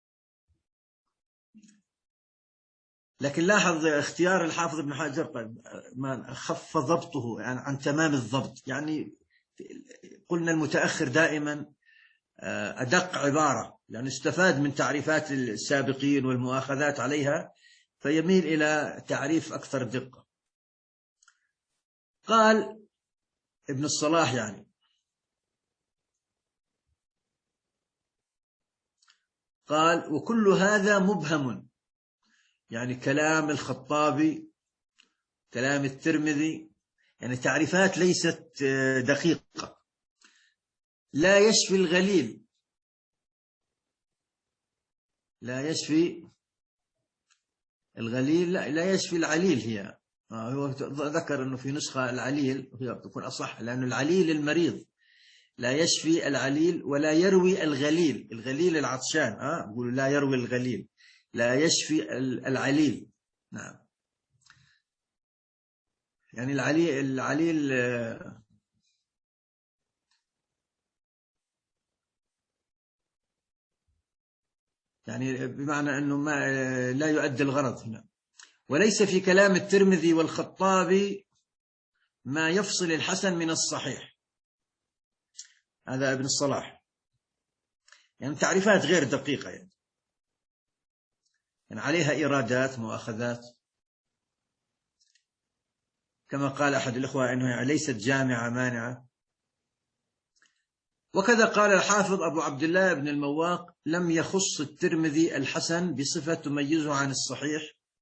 لكن لاحظ اختيار الحافظ ابن حجر ما خف ضبطه يعني عن تمام الضبط، يعني قلنا المتأخر دائما أدق عبارة، يعني استفاد من تعريفات السابقين والمؤاخذات عليها فيميل إلى تعريف أكثر دقة. قال ابن الصلاح يعني قال وكل هذا مبهم، يعني كلام الخطابي كلام الترمذي يعني تعريفات ليست دقيقة. لا يشفي الغليل، لا يشفي الغليل، لا, لا يشفي العليل. هي هو ذكر أنه في نسخة العليل هي تكون أصح، لأن العليل المريض. لا يشفي العليل ولا يروي الغليل، الغليل العطشان اه يقولوا لا يروي الغليل، لا يشفي العليل. نعم يعني العليل العليل يعني بمعنى أنه ما لا يؤدي الغرض هنا. وليس في كلام الترمذي والخطابي ما يفصل الحسن من الصحيح. هذا ابن الصلاح، يعني تعريفات غير دقيقة يعني, يعني عليها إيرادات مؤاخذات، كما قال أحد الإخوة أنه يعني ليست جامعة مانعة. وكذا قال الحافظ أبو عبد الله بن المواق لم يخص الترمذي الحسن بصفة تميزه عن الصحيح،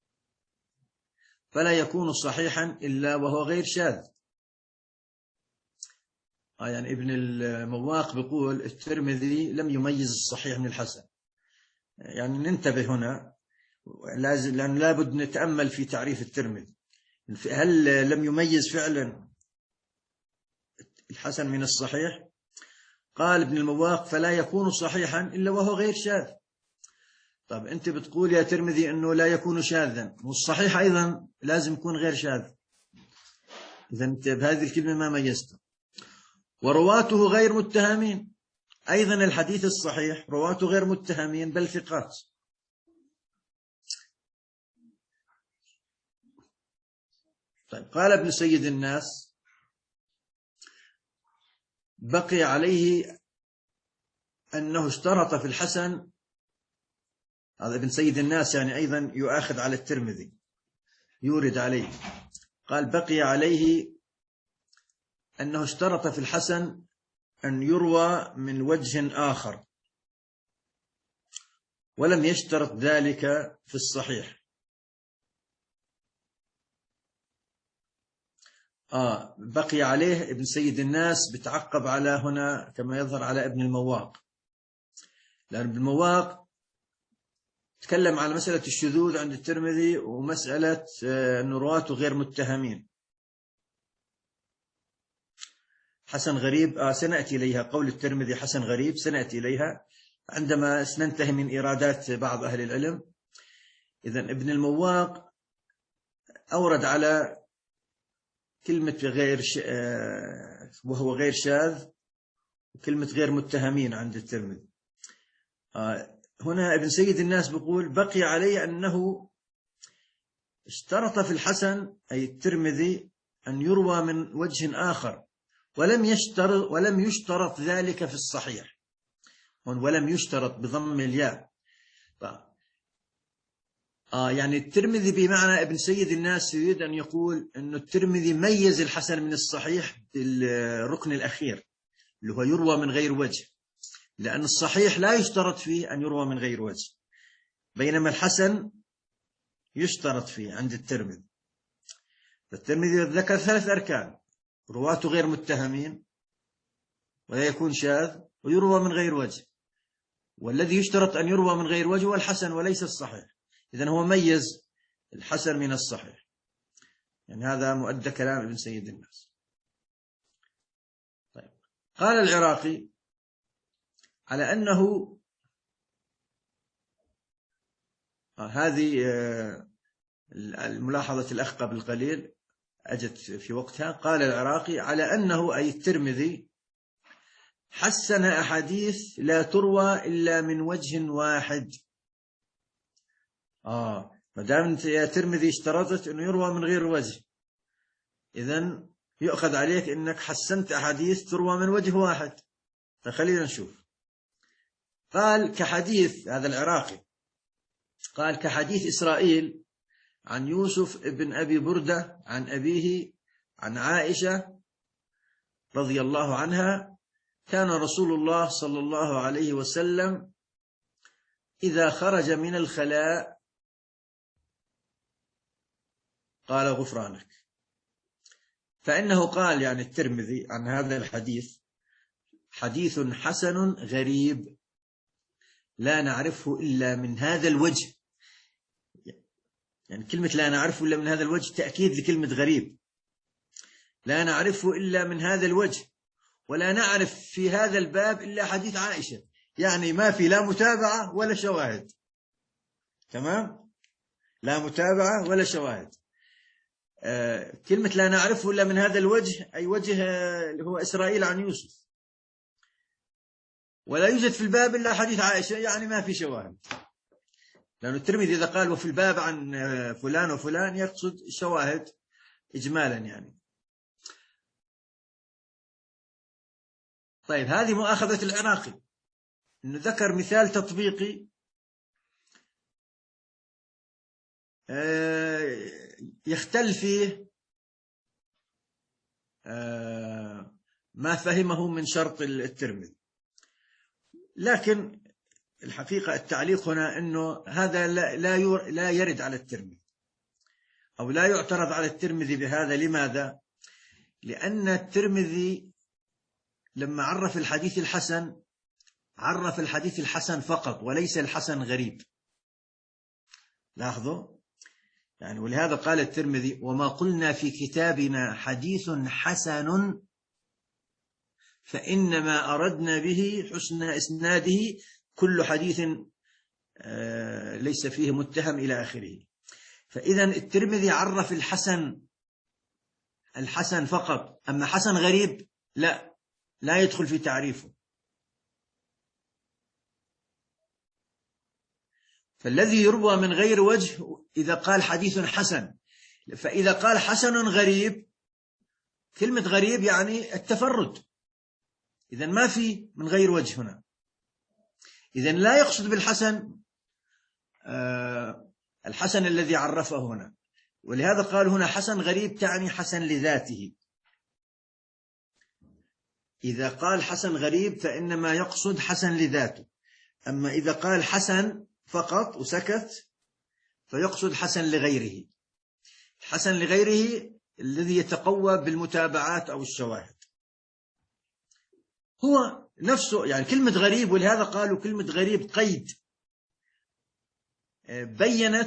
فلا يكون صحيحا إلا وهو غير شاذ. يعني ابن المواق بيقول الترمذي لم يميز الصحيح من الحسن. يعني ننتبه هنا لازم، لأن لابد نتأمل في تعريف الترمذي، هل لم يميز فعلا الحسن من الصحيح؟ قال ابن المواق فلا يكون صحيحا إلا وهو غير شاذ. طب أنت بتقول يا ترمذي أنه لا يكون شاذا، والصحيح أيضا لازم يكون غير شاذ، إذا أنت بهذه الكلمة ما ميزته. ورواته غير متهمين، أيضا الحديث الصحيح رواته غير متهمين بل ثقات. طيب قال ابن سيد الناس بقي عليه أنه اشترط في الحسن، هذا ابن سيد الناس يعني أيضا يؤاخذ على الترمذي يورد عليه، قال بقي عليه أنه اشترط في الحسن أن يروى من وجه آخر، ولم يشترط ذلك في الصحيح. آه بقي عليه ابن سيد الناس بتعقب على هنا كما يظهر على ابن المواق، لأن ابن المواق تكلم على مسألة الشذوذ عند الترمذي ومسألة أن رواته غير متهمين. حسن غريب آه سنأتي إليها، قول الترمذي حسن غريب سنأتي إليها عندما سننتهي من إيرادات بعض أهل العلم. إذن ابن المواق أورد على كلمة غير ش... آه وهو غير شاذ، وكلمة غير متهمين عند الترمذي. آه هنا ابن سيد الناس بيقول بقي عليه أنه اشترط في الحسن أي الترمذي أن يروى من وجه آخر، ولم يشترط ولم يشترط ذلك في الصحيح، ولم يشترط بضم الياء. آه يعني الترمذي بمعنى ابن سيد الناس يريد أن يقول أن الترمذي ميز الحسن من الصحيح بالركن الأخير اللي هو يروى من غير وجه، لأن الصحيح لا يشترط فيه أن يروى من غير وجه، بينما الحسن يشترط فيه عند الترمذي. الترمذي ذكر ثلاث أركان: رواته غير متهمين، ولا يكون شاذ، ويروى من غير وجه. والذي يشترط أن يروى من غير وجه هو الحسن وليس الصحيح. إذن هو ميز الحسن من الصحيح. يعني هذا مؤدى كلام ابن سيد الناس. طيب. قال العراقي على أنه آه هذه آه الملاحظة الأخ قبل قليل أجت في وقتها. قال العراقي على أنه أي الترمذي حسن أحاديث لا تروى إلا من وجه واحد. آه مدام يا ترمذي اشترطت أنه يروى من غير وجه، إذن يؤخذ عليك أنك حسنت أحاديث تروى من وجه واحد. فخلينا نشوف. قال كحديث هذا العراقي، قال كحديث إسرائيل عن يوسف ابن أبي بردة عن أبيه عن عائشة رضي الله عنها: كان رسول الله صلى الله عليه وسلم إذا خرج من الخلاء قال غفرانك. فإنه قال يعني الترمذي عن هذا الحديث: حديث حسن غريب لا نعرفه إلا من هذا الوجه. يعني كلمة لا نعرفه إلا من هذا الوجه تأكيد لكلمة غريب. لا نعرفه إلا من هذا الوجه، ولا نعرف في هذا الباب إلا حديث عائشة. يعني ما في لا متابعة ولا شواهد. تمام؟ لا متابعة ولا شواهد. آه كلمة لا نعرفه إلا من هذا الوجه أي وجه اللي هو إسرائيل عن يوسف. ولا يوجد في الباب إلا حديث عائشة، يعني ما في شواهد. لأن الترمذي إذا قال وفي الباب عن فلان وفلان يقصد شواهد إجمالا يعني. طيب هذه مؤاخذة العراقي، إنه ذكر مثال تطبيقي يختل فيه ما فهمه من شرط الترمذي. لكن الحقيقة التعليق هنا أنه هذا لا لا يرد على الترمذي أو لا يعترض على الترمذي بهذا. لماذا؟ لأن الترمذي لما عرف الحديث الحسن عرف الحديث الحسن فقط وليس الحسن غريب. لاحظوا يعني. ولهذا قال الترمذي: وما قلنا في كتابنا حديث حسن فإنما أردنا به حسن إسناده كل حديث ليس فيه متهم إلى آخره. فإذا الترمذي عرف الحسن الحسن فقط، أما حسن غريب لا لا يدخل في تعريفه. فالذي يروى من غير وجه إذا قال حديث حسن، فإذا قال حسن غريب، كلمة غريب يعني التفرد، إذن ما في من غير وجه هنا. إذن لا يقصد بالحسن آه الحسن الذي عرفه هنا. ولهذا قال هنا حسن غريب تعني حسن لذاته. إذا قال حسن غريب فإنما يقصد حسن لذاته. أما إذا قال حسن فقط وسكت فيقصد حسن لغيره. حسن لغيره الذي يتقوى بالمتابعات أو الشواهد هو نفسه. يعني كلمة غريب، ولهذا قالوا كلمة غريب قيد بينت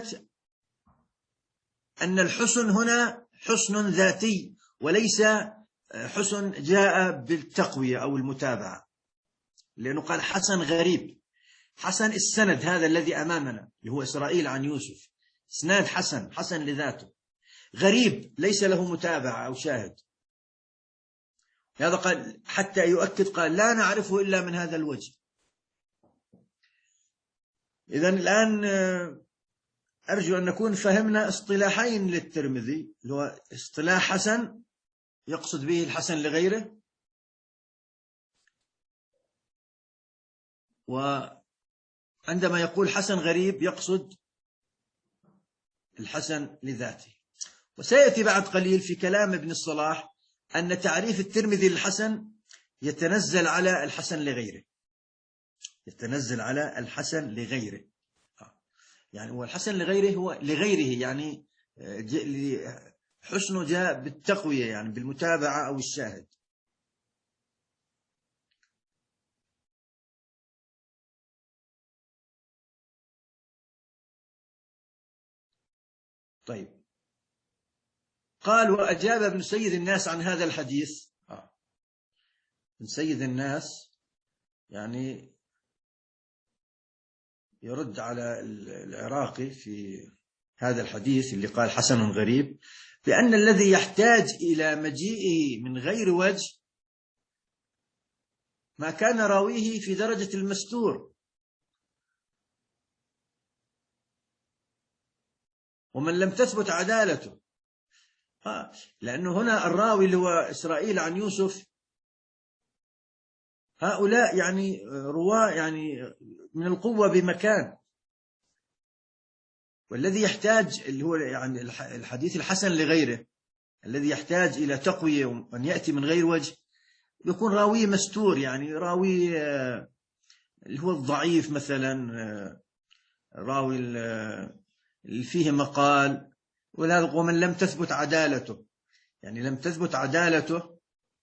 أن الحسن هنا حسن ذاتي وليس حسن جاء بالتقوية أو المتابعة. لأنه قال حسن غريب. حسن السند هذا الذي أمامنا اللي هو إسرائيل عن يوسف، اسناد حسن حسن لذاته. غريب ليس له متابعة أو شاهد. هذا قال حتى يؤكد، قال لا نعرفه إلا من هذا الوجه. إذن الآن أرجو أن نكون فهمنا اصطلاحين للترمذي، اللي هو اصطلاح حسن يقصد به الحسن لغيره، وعندما يقول حسن غريب يقصد الحسن لذاته. وسيأتي بعد قليل في كلام ابن الصلاح أن تعريف الترمذي للحسن يتنزل على الحسن لغيره، يتنزل على الحسن لغيره. يعني هو الحسن لغيره هو لغيره، يعني حسنه جاء بالتقوية، يعني بالمتابعة أو الشاهد. طيب، قال وأجاب ابن سيد الناس عن هذا الحديث. ابن سيد الناس يعني يرد على العراقي في هذا الحديث اللي قال حسن غريب، بأن الذي يحتاج إلى مجيئه من غير وجه ما كان راويه في درجة المستور، ومن لم تثبت عدالته. آه لأنه هنا الراوي اللي هو إسرائيل عن يوسف، هؤلاء يعني رواة يعني من القوة بمكان، والذي يحتاج اللي هو يعني الحديث الحسن لغيره الذي يحتاج إلى تقوية وأن يأتي من غير وجه يكون راوي مستور، يعني راوي اللي هو الضعيف مثلا، راوي اللي فيه مقال، ومن لم تثبت عدالته، يعني لم تثبت عدالته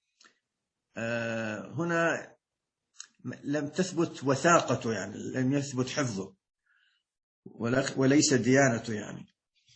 هنا، لم تثبت وثاقته، يعني لم يثبت حفظه وليس ديانته يعني.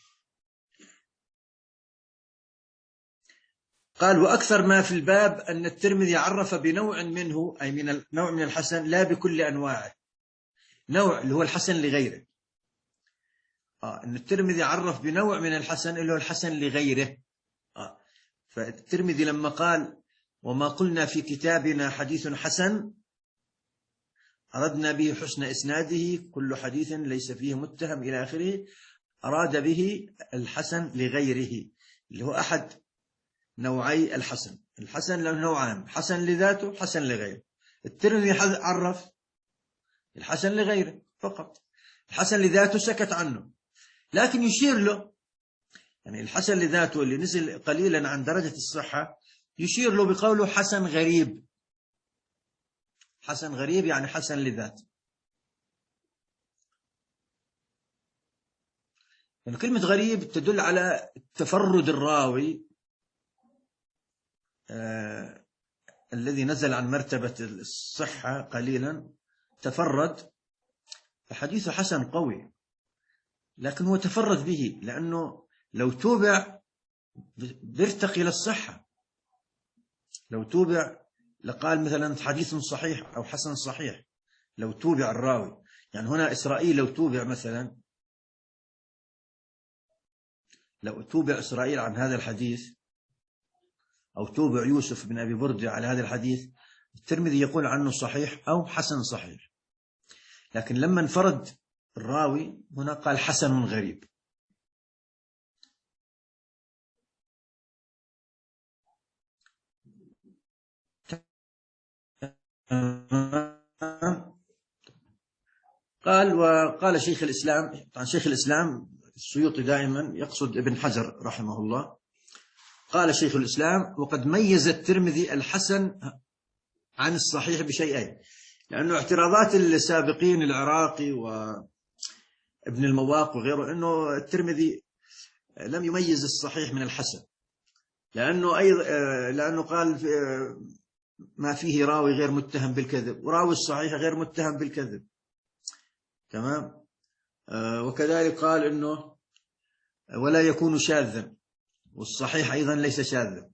قال وأكثر ما في الباب أن الترمذي عرف بنوع منه، أي من نوع من الحسن، لا بكل أنواعه، نوع اللي هو الحسن لغيره. آه أن الترمذي عرف بنوع من الحسن اللي هو الحسن لغيره. آه فالترمذي لما قال وما قلنا في كتابنا حديث حسن أردنا به حسن إسناده كل حديث ليس فيه متهم إلى آخره، أراد به الحسن لغيره اللي هو أحد نوعي الحسن. الحسن له نوعان، حسن لذاته حسن لغيره. الترمذي عرف الحسن لغيره فقط، الحسن لذاته سكت عنه، لكن يشير له، يعني الحسن لذاته اللي نزل قليلا عن درجة الصحة يشير له بقوله حسن غريب. حسن غريب يعني حسن لذاته. يعني كلمة غريب تدل على تفرد الراوي آه الذي نزل عن مرتبة الصحة قليلا، تفرد، فحديثه حسن قوي، لكن هو تفرد به لأنه لو توبع بيرتقي للصحة. لو توبع لقال مثلا حديث صحيح أو حسن صحيح، لو توبع الراوي. يعني هنا إسرائيل لو توبع مثلا، لو توبع إسرائيل عن هذا الحديث أو توبع يوسف بن أبي بردة على هذا الحديث، الترمذي يقول عنه صحيح أو حسن صحيح. لكن لما انفرد الراوي هنا قال حسن غريب. قال وقال شيخ الإسلام، طبعا شيخ الإسلام السيوطي دائما يقصد ابن حجر رحمه الله. قال شيخ الإسلام وقد ميز الترمذي الحسن عن الصحيح بشيئين، لأنه اعتراضات السابقين العراقي وابن المواق وغيره أنه الترمذي لم يميز الصحيح من الحسن، لأنه أيضا لأنه قال ما فيه راوي غير متهم بالكذب، وراوي الصحيح غير متهم بالكذب، تمام. وكذلك قال أنه ولا يكون شاذا، والصحيح أيضا ليس شاذا،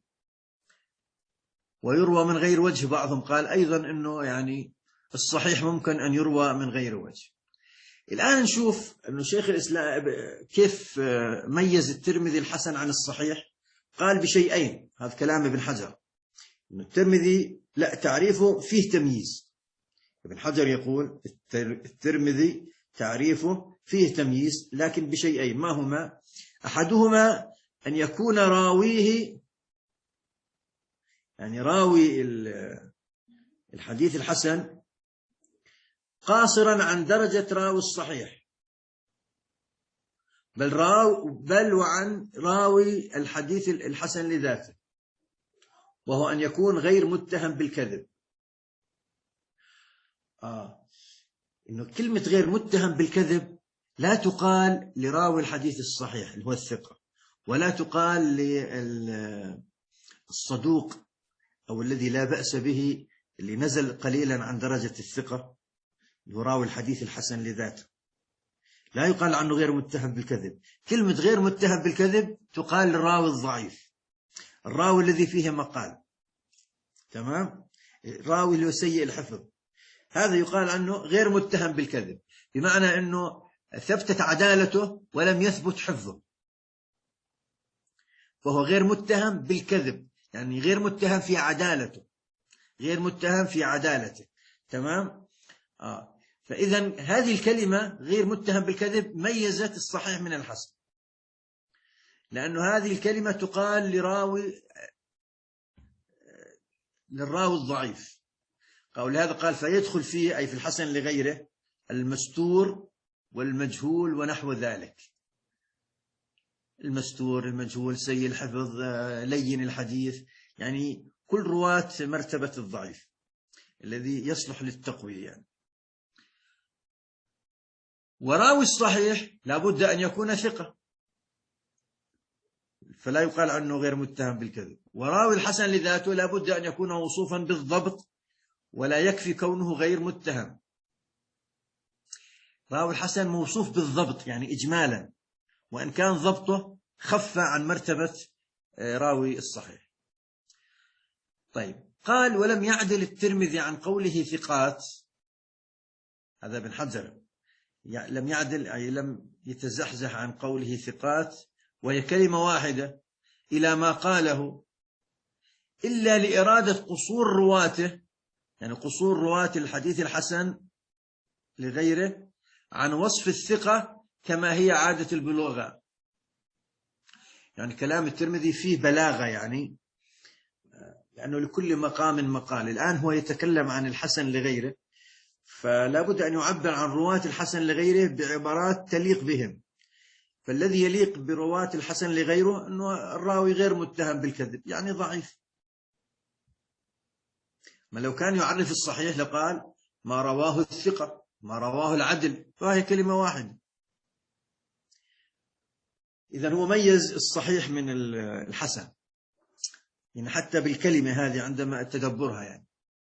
ويروى من غير وجه. بعضهم قال أيضا أنه يعني الصحيح ممكن أن يروى من غير وجه. الآن نشوف أنه شيخ الإسلام كيف ميز الترمذي الحسن عن الصحيح. قال بشيئين، هذا كلام ابن حجر، أن الترمذي لا تعريفه فيه تمييز. ابن حجر يقول الترمذي تعريفه فيه تمييز لكن بشيئين، ما هما؟ أحدهما أن يكون راويه، يعني راوي الحديث الحسن، قاصرا عن درجة راوي الصحيح، بل راو بل وعن راوي الحديث الحسن لذاته، وهو أن يكون غير متهم بالكذب. آه. إنه كلمة غير متهم بالكذب لا تقال لراوي الحديث الصحيح اللي هو الثقة، ولا تقال للصدوق أو الذي لا بأس به اللي نزل قليلا عن درجة الثقة اللي هو راوي الحديث الحسن لذاته، لا يقال عنه غير متهم بالكذب. كلمة غير متهم بالكذب تقال للراوي الضعيف، الراوي الذي فيه مقال، تمام؟ الراوي اللي هو سيء الحفظ، هذا يقال عنه غير متهم بالكذب، بمعنى أنه ثبتت عدالته ولم يثبت حفظه، فهو غير متهم بالكذب، يعني غير متهم في عدالته، غير متهم في عدالته، تمام؟ آه. فإذا هذه الكلمة غير متهم بالكذب ميزت الصحيح من الحسن، لأنه هذه الكلمة تقال لراوي للراوي الضعيف، قول هذا قال فيدخل فيه أي في الحسن لغيره المستور والمجهول ونحو ذلك. المستور، المجهول، سيء الحفظ، لين الحديث، يعني كل رواة مرتبة الضعيف الذي يصلح للتقوية يعني. وراوي الصحيح لابد أن يكون ثقة، فلا يقال عنه غير متهم بالكذب. وراوي الحسن لذاته لابد أن يكون موصوفا بالضبط، ولا يكفي كونه غير متهم. راوي الحسن موصوف بالضبط يعني إجمالا، وإن كان ضبطه خف عن مرتبة راوي الصحيح. طيب، قال ولم يعدل الترمذي عن قوله ثقات، هذا ابن حجر، لم يعدل أي لم يتزحزح عن قوله ثقات وهي كلمة واحدة إلى ما قاله، إلا لإرادة قصور رواته، يعني قصور رواة الحديث الحسن لغيره عن وصف الثقة كما هي عادة البلوغة. يعني كلام الترمذي فيه بلاغة، يعني لأنه لكل مقام مقال. الآن هو يتكلم عن الحسن لغيره، فلا بد أن يعبر عن رواة الحسن لغيره بعبارات تليق بهم. فالذي يليق برواة الحسن لغيره أنه الراوي غير متهم بالكذب، يعني ضعيف. ما لو كان يعرف الصحيح لقال ما رواه الثقة، ما رواه العدل، فهي كلمة واحدة. إذن هو ميز الصحيح من الحسن، يعني حتى بالكلمة هذه عندما تدبرها يعني.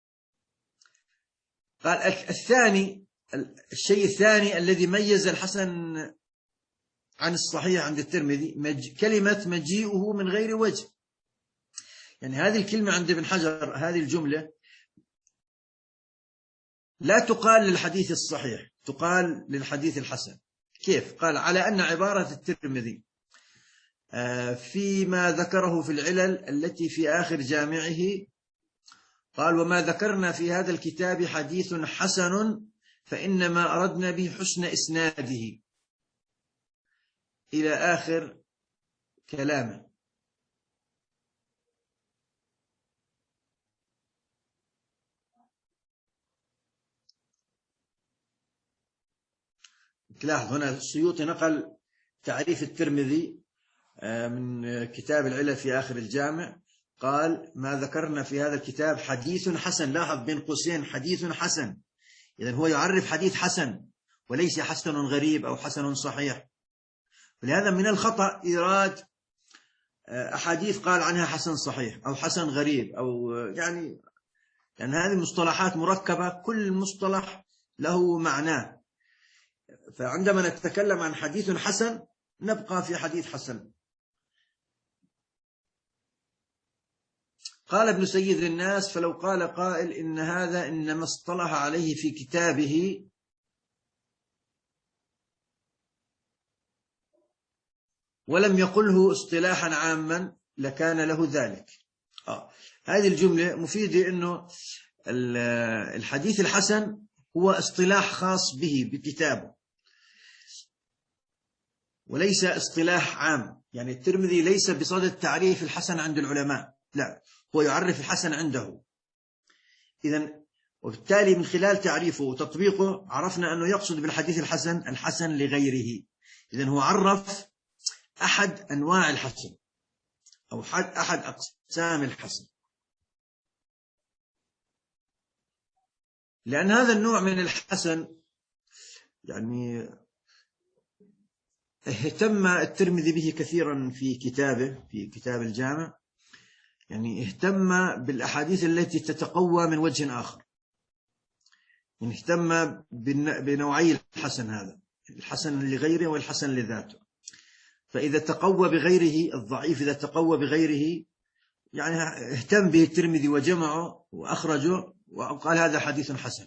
قال الثاني، الشيء الثاني الذي ميز الحسن عن الصحيح عند الترمذي مج... كلمة مجيئه من غير وجه. يعني هذه الكلمة عند ابن حجر، هذه الجملة لا تقال للحديث الصحيح، تقال للحديث الحسن. كيف؟ قال على أن عبارة الترمذي فيما ذكره في العلل التي في آخر جامعه، قال وما ذكرنا في هذا الكتاب حديث حسن فإنما أردنا به حسن إسناده، إلى آخر كلامه. تلاحظ هنا السيوطي نقل تعريف الترمذي من كتاب العلل في آخر الجامع، قال ما ذكرنا في هذا الكتاب حديث حسن، لاحظ بين قوسين حديث حسن، إذن هو يعرف حديث حسن وليس حسن غريب أو حسن صحيح. ولهذا من الخطأ إيراد أحاديث قال عنها حسن صحيح أو حسن غريب، أو يعني لأن هذه المصطلحات مركبة، كل مصطلح له معناه. فعندما نتكلم عن حديث حسن نبقى في حديث حسن. قال ابن سيد الناس فلو قال قائل إن هذا إنما اصطلح عليه في كتابه ولم يقله اصطلاحا عاما لكان له ذلك. آه. هذه الجملة مفيدة، إنه الحديث الحسن هو اصطلاح خاص به بكتابه، وليس اصطلاح عام. يعني الترمذي ليس بصدد تعريف الحسن عند العلماء، لا، هو يعرف الحسن عنده. إذن وبالتالي من خلال تعريفه وتطبيقه عرفنا أنه يقصد بالحديث الحسن الحسن لغيره. إذن هو عرف أحد أنواع الحسن أو أحد أقسام الحسن، لأن هذا النوع من الحسن يعني اهتم الترمذي به كثيرا في كتابه، في كتاب الجامع. يعني اهتم بالأحاديث التي تتقوى من وجه آخر، يعني اهتم بنوعي الحسن، هذا الحسن لغيره والحسن لذاته. فإذا تقوى بغيره الضعيف، إذا تقوى بغيره يعني اهتم به الترمذي وجمعه وأخرجه وقال هذا حديث حسن.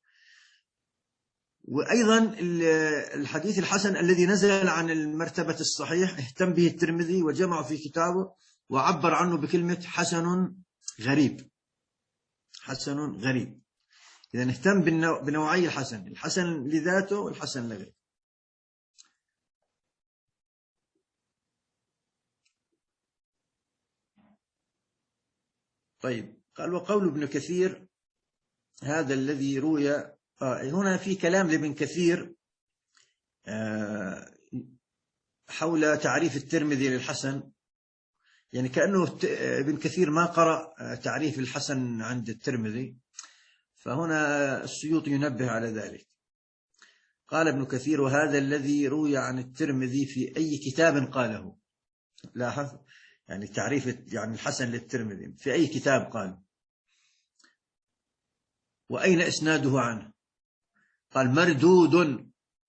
وأيضا الحديث الحسن الذي نزل عن المرتبة الصحيح اهتم به الترمذي وجمعه في كتابه وعبر عنه بكلمة حسن غريب، حسن غريب. إذا اهتم بنوعي الحسن، الحسن لذاته والحسن لغيره. طيب، قال وقول ابن كثير هذا الذي روي. آه هنا في كلام لابن كثير آه حول تعريف الترمذي للحسن، يعني كأنه ابن كثير ما قرأ تعريف الحسن عند الترمذي، فهنا السيوطي ينبه على ذلك. قال ابن كثير وهذا الذي روي عن الترمذي في أي كتاب قاله. لاحظ يعني تعريف يعني الحسن للترمذي في أي كتاب قال، وأين إسناده عنه؟ قال مردود.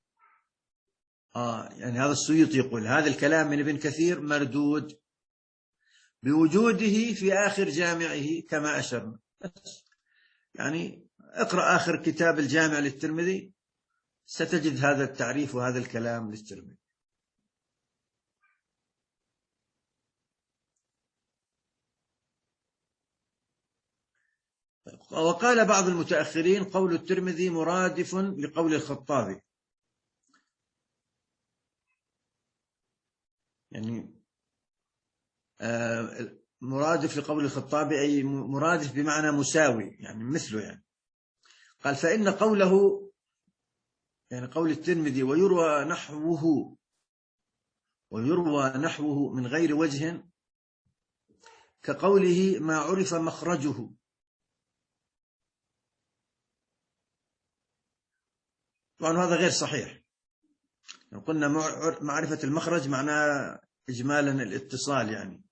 آه يعني هذا السيوطي يقول هذا الكلام من ابن كثير مردود بوجوده في آخر جامعه كما أشرنا. يعني اقرأ آخر كتاب الجامع للترمذي ستجد هذا التعريف وهذا الكلام للترمذي. وقال بعض المتأخرين قول الترمذي مرادف لقول الخطابي، يعني مرادف لقول الخطابي أي مرادف بمعنى مساوي، يعني مثله. يعني قال فإن قوله يعني قول الترمذي ويروى نحوه ويروى نحوه من غير وجه كقوله ما عرف مخرجه. طبعا هذا غير صحيح. يعني قلنا معرفة المخرج معناه إجمالا الاتصال، يعني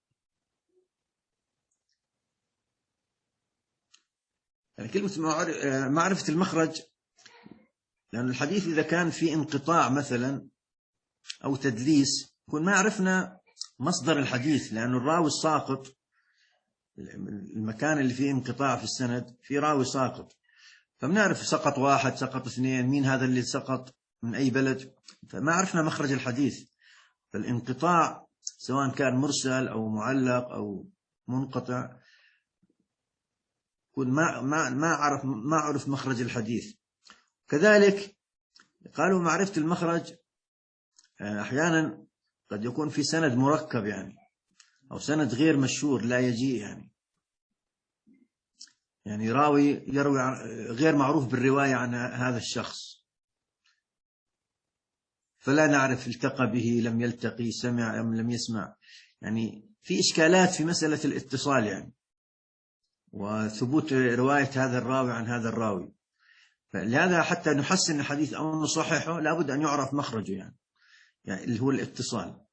يعني كلمة معرفة المخرج، لأن الحديث إذا كان في انقطاع مثلا أو تدليس يكون ما عرفنا مصدر الحديث، لأن الراوي الساقط، المكان اللي فيه انقطاع في السند في راوي ساقط، فبنعرف سقط واحد سقط اثنين، مين هذا اللي سقط من أي بلد، فما عرفنا مخرج الحديث. فالانقطاع سواء كان مرسل أو معلق أو منقطع يكون ما ما ما عرف ما عرف مخرج الحديث. كذلك قالوا معرفة المخرج أحيانا قد يكون في سند مركب، يعني أو سند غير مشهور لا يجيء، يعني يعني راوي يروي غير معروف بالرواية عن هذا الشخص، فلا نعرف التقى به لم يلتقي سمع أم لم يسمع. يعني في إشكالات في مسألة الاتصال يعني وثبوت رواية هذا الراوي عن هذا الراوي. فلهذا حتى نحسن الحديث أو نصححه لابد أن يعرف مخرجه، يعني, يعني اللي هو الاتصال.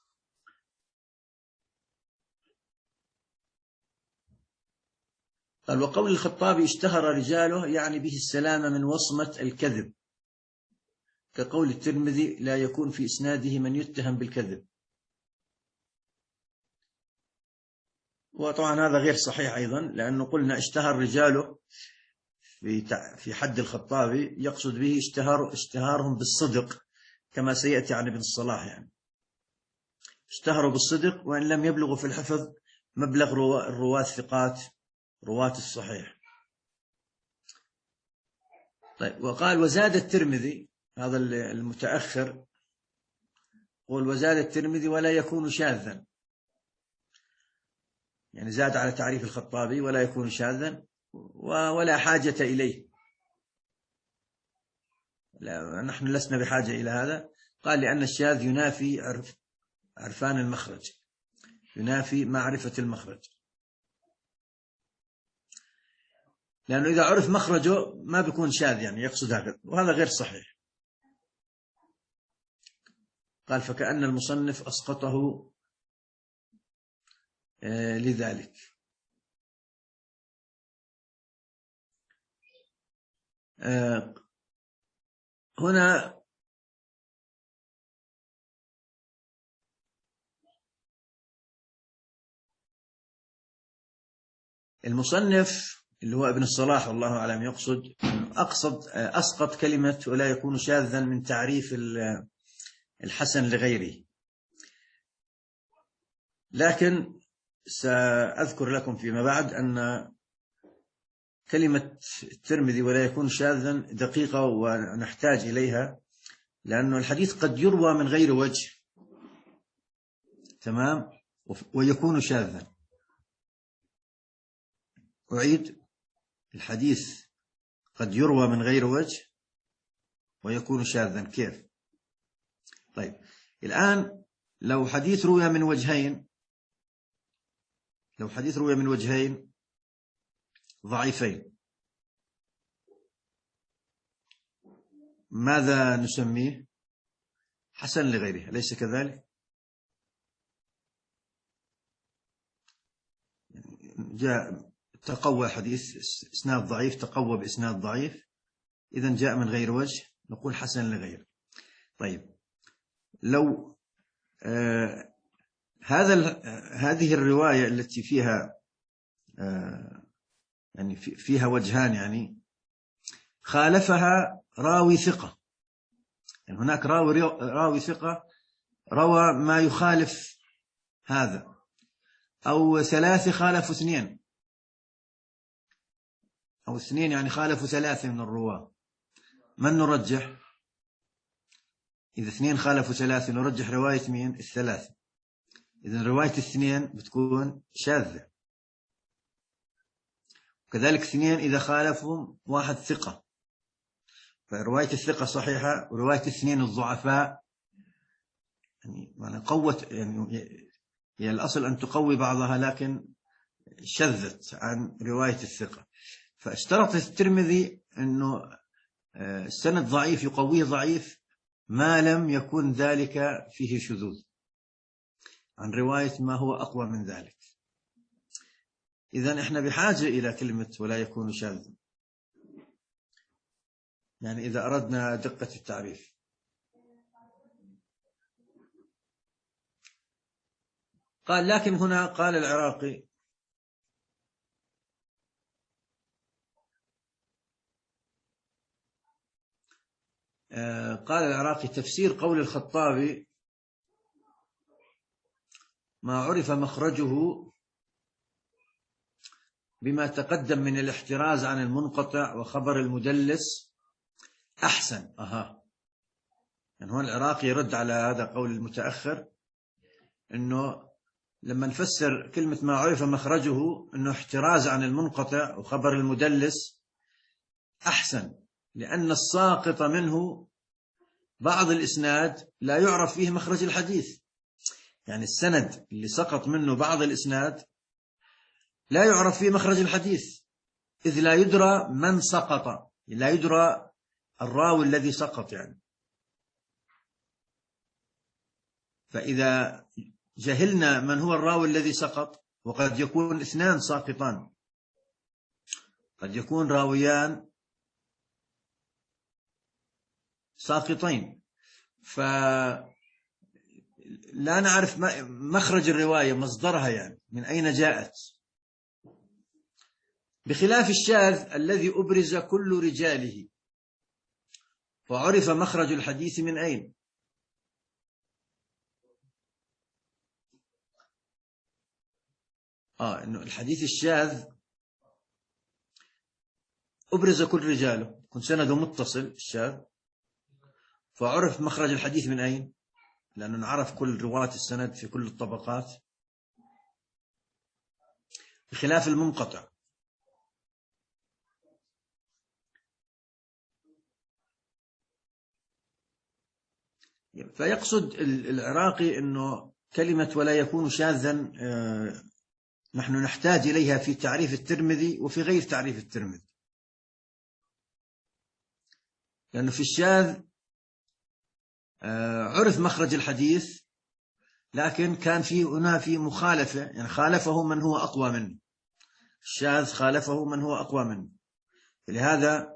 قال وقول الخطابي اشتهر رجاله يعني به السلامة من وصمة الكذب، كقول الترمذي لا يكون في إسناده من يتهم بالكذب. وطبعا هذا غير صحيح أيضا، لأنه قلنا اشتهر رجاله في في حد الخطابي يقصد به اشتهار اشتهارهم بالصدق، كما سيأتي عن ابن الصلاح، يعني اشتهروا بالصدق وإن لم يبلغوا في الحفظ مبلغ الرواة الثقات رواة الصحيح. طيب، وقال وزاد الترمذي، هذا المتأخر وزاد الترمذي ولا يكون شاذا، يعني زاد على تعريف الخطابي ولا يكون شاذا ولا حاجة إليه، لا نحن لسنا بحاجة إلى هذا. قال لأن الشاذ ينافي عرف عرفان المخرج، ينافي معرفة المخرج، لأنه إذا عرف مخرجه ما بيكون شاذ، يعني يقصد هكذا، وهذا غير صحيح. قال فكأن المصنف أسقطه لذلك. هنا المصنف اللي هو ابن الصلاح والله أعلم يقصد أقصد أسقط كلمة ولا يكون شاذا من تعريف الحسن لغيره، لكن سأذكر لكم فيما بعد أن كلمة الترمذي ولا يكون شاذا دقيقة ونحتاج إليها، لأن الحديث قد يروى من غير وجه، تمام، ويكون شاذا. أعيد، الحديث قد يروى من غير وجه ويكون شاذا. كيف؟ طيب الآن لو حديث روى من وجهين، لو حديث روى من وجهين ضعيفين، ماذا نسميه؟ حسن لغيره، أليس كذلك؟ جاء تقوى حديث إسناد ضعيف، تقوى بإسناد ضعيف، إذن جاء من غير وجه نقول حسن لغيره. طيب لو آه هذا هذه الرواية التي فيها آه يعني فيها وجهان، يعني خالفها راوي ثقة، يعني هناك راوي راوي ثقة روى ما يخالف هذا، أو ثلاثة خالفوا اثنين، أو اثنين يعني خالفوا ثلاثة من الرواة، من نرجح؟ إذا اثنين خالفوا ثلاثة نرجح رواية مين؟ الثلاثة. إذن رواية الاثنين بتكون شاذة، وكذلك اثنين إذا خالفهم واحد ثقة، فرواية الثقة صحيحة، ورواية اثنين الضعفاء يعني معنى قوت، يعني هي الأصل أن تقوي بعضها لكن شذت عن رواية الثقة. فاشترط الترمذي أنه السند ضعيف يقويه ضعيف ما لم يكن ذلك فيه شذوذ عن رواية ما هو أقوى من ذلك. إذن إحنا بحاجة إلى كلمة ولا يكون شاذا، يعني إذا أردنا دقة التعريف. قال لكن هنا قال العراقي قال العراقي تفسير قول الخطابي ما عرف مخرجه بما تقدم من الاحتراز عن المنقطع وخبر المدلس أحسن. أها، يعني هون العراقي يرد على هذا قول المتأخر، أنه لما نفسر كلمة ما عرف مخرجه أنه احتراز عن المنقطع وخبر المدلس أحسن، لأن الساقط منه بعض الإسناد لا يعرف فيه مخرج الحديث، يعني السند اللي سقط منه بعض الإسناد لا يعرف فيه مخرج الحديث، إذ لا يدرى من سقط، لا يدرى الراوي الذي سقط يعني. فإذا جهلنا من هو الراوي الذي سقط، وقد يكون اثنان ساقطان، قد يكون راويان ساقطين، فلا نعرف مخرج الرواية مصدرها يعني من أين جاءت، بخلاف الشاذ الذي أبرز كل رجاله وعرف مخرج الحديث من أين. آه إنه الحديث الشاذ أبرز كل رجاله، كن سنده متصل الشاذ، فعرف مخرج الحديث من أين؟ لأنه نعرف كل رواة السند في كل الطبقات، بخلاف المنقطع. فيقصد العراقي أنه كلمة ولا يكون شاذا نحن نحتاج إليها في تعريف الترمذي وفي غير تعريف الترمذي، لأنه في الشاذ عرف مخرج الحديث، لكن كان في هنا في مخالفة، يعني خالفه من هو أقوى منه، الشاذ خالفه من هو أقوى منه. لهذا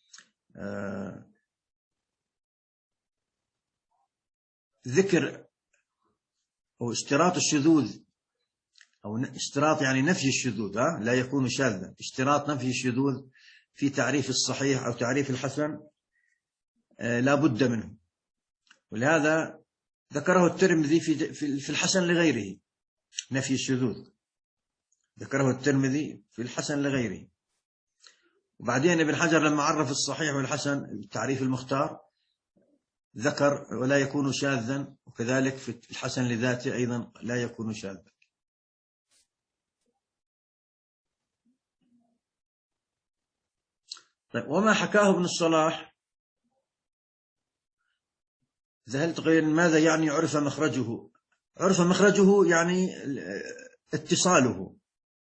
ذكر أو اشتراط الشذوذ، أو اشتراط يعني نفي الشذوذ، ها لا يكون شاذا، اشتراط نفي الشذوذ في تعريف الصحيح أو تعريف الحسن لا بد منه. ولهذا ذكره الترمذي في في الحسن لغيره، نفي الشذوذ ذكره الترمذي في الحسن لغيره. وبعدين ابن حجر لما عرف الصحيح والحسن التعريف المختار ذكر ولا يكون شاذا، وكذلك في الحسن لذاته أيضا لا يكون شاذا. طيب، وما حكاه ابن الصلاح ذهلت غير ماذا يعني عرف مخرجه؟ عرف مخرجه يعني اتصاله،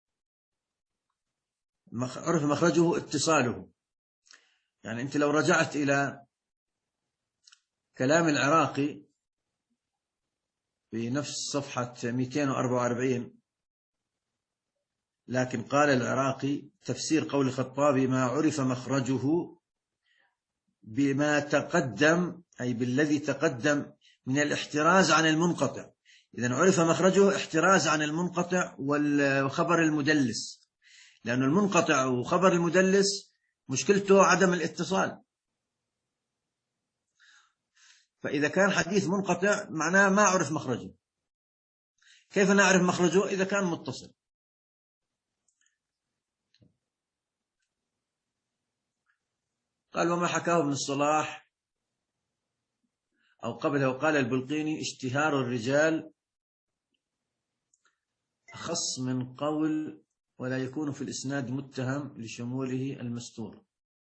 عرف مخرجه اتصاله. يعني أنت لو رجعت إلى كلام العراقي في نفس صفحة مئتين وأربعة وأربعين، لكن قال العراقي تفسير قول الخطابي ما عرف مخرجه بما تقدم، أي بالذي تقدم من الاحتراز عن المنقطع. إذن عرف مخرجه احتراز عن المنقطع وخبر المدلس، لأن المنقطع وخبر المدلس مشكلته عدم الاتصال. فإذا كان حديث منقطع معناه ما عرف مخرجه. كيف نعرف مخرجه؟ إذا كان متصل. قال وما حكاه ابن الصلاح أو قبله، وقال البلقيني اشتهار الرجال أخص من قول ولا يكون في الإسناد متهم لشموله المستور.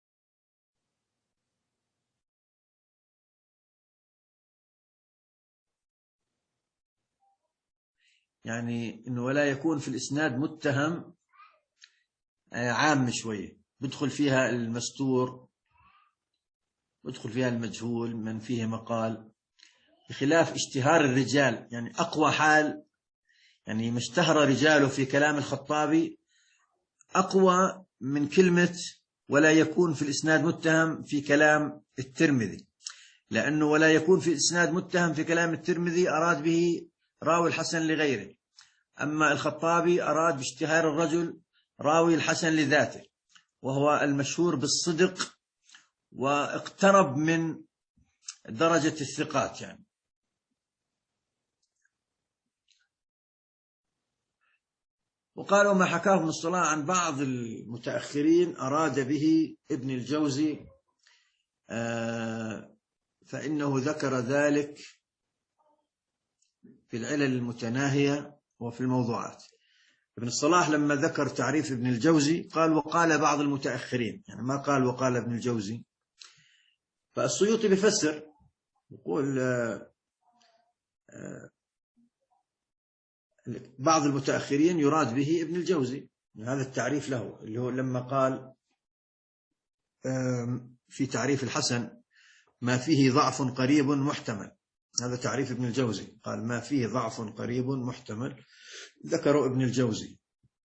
يعني إنه ولا يكون في الإسناد متهم عام شوية، بدخل فيها المستور، بدخل فيها المجهول، من فيه مقال، بخلاف اشتهار الرجال، يعني أقوى حال، يعني ما اشتهر رجاله في كلام الخطابي أقوى من كلمة ولا يكون في الإسناد متهم في كلام الترمذي، لأنه ولا يكون في الإسناد متهم في كلام الترمذي أراد به راوي الحسن لغيره، أما الخطابي أراد باشتهار الرجل راوي الحسن لذاته، وهو المشهور بالصدق واقترب من درجة الثقات يعني. وقال وما حكاه ابن الصلاح عن بعض المتأخرين أراد به ابن الجوزي، فإنه ذكر ذلك في العلل المتناهية وفي الموضوعات. ابن الصلاح لما ذكر تعريف ابن الجوزي قال وقال بعض المتأخرين، يعني ما قال وقال ابن الجوزي. فالسيوطي بيفسر يقول بعض المتأخرين يراد به ابن الجوزي، هذا التعريف له، اللي هو لما قال في تعريف الحسن ما فيه ضعف قريب محتمل، هذا تعريف ابن الجوزي، قال ما فيه ضعف قريب محتمل، ذكره ابن الجوزي.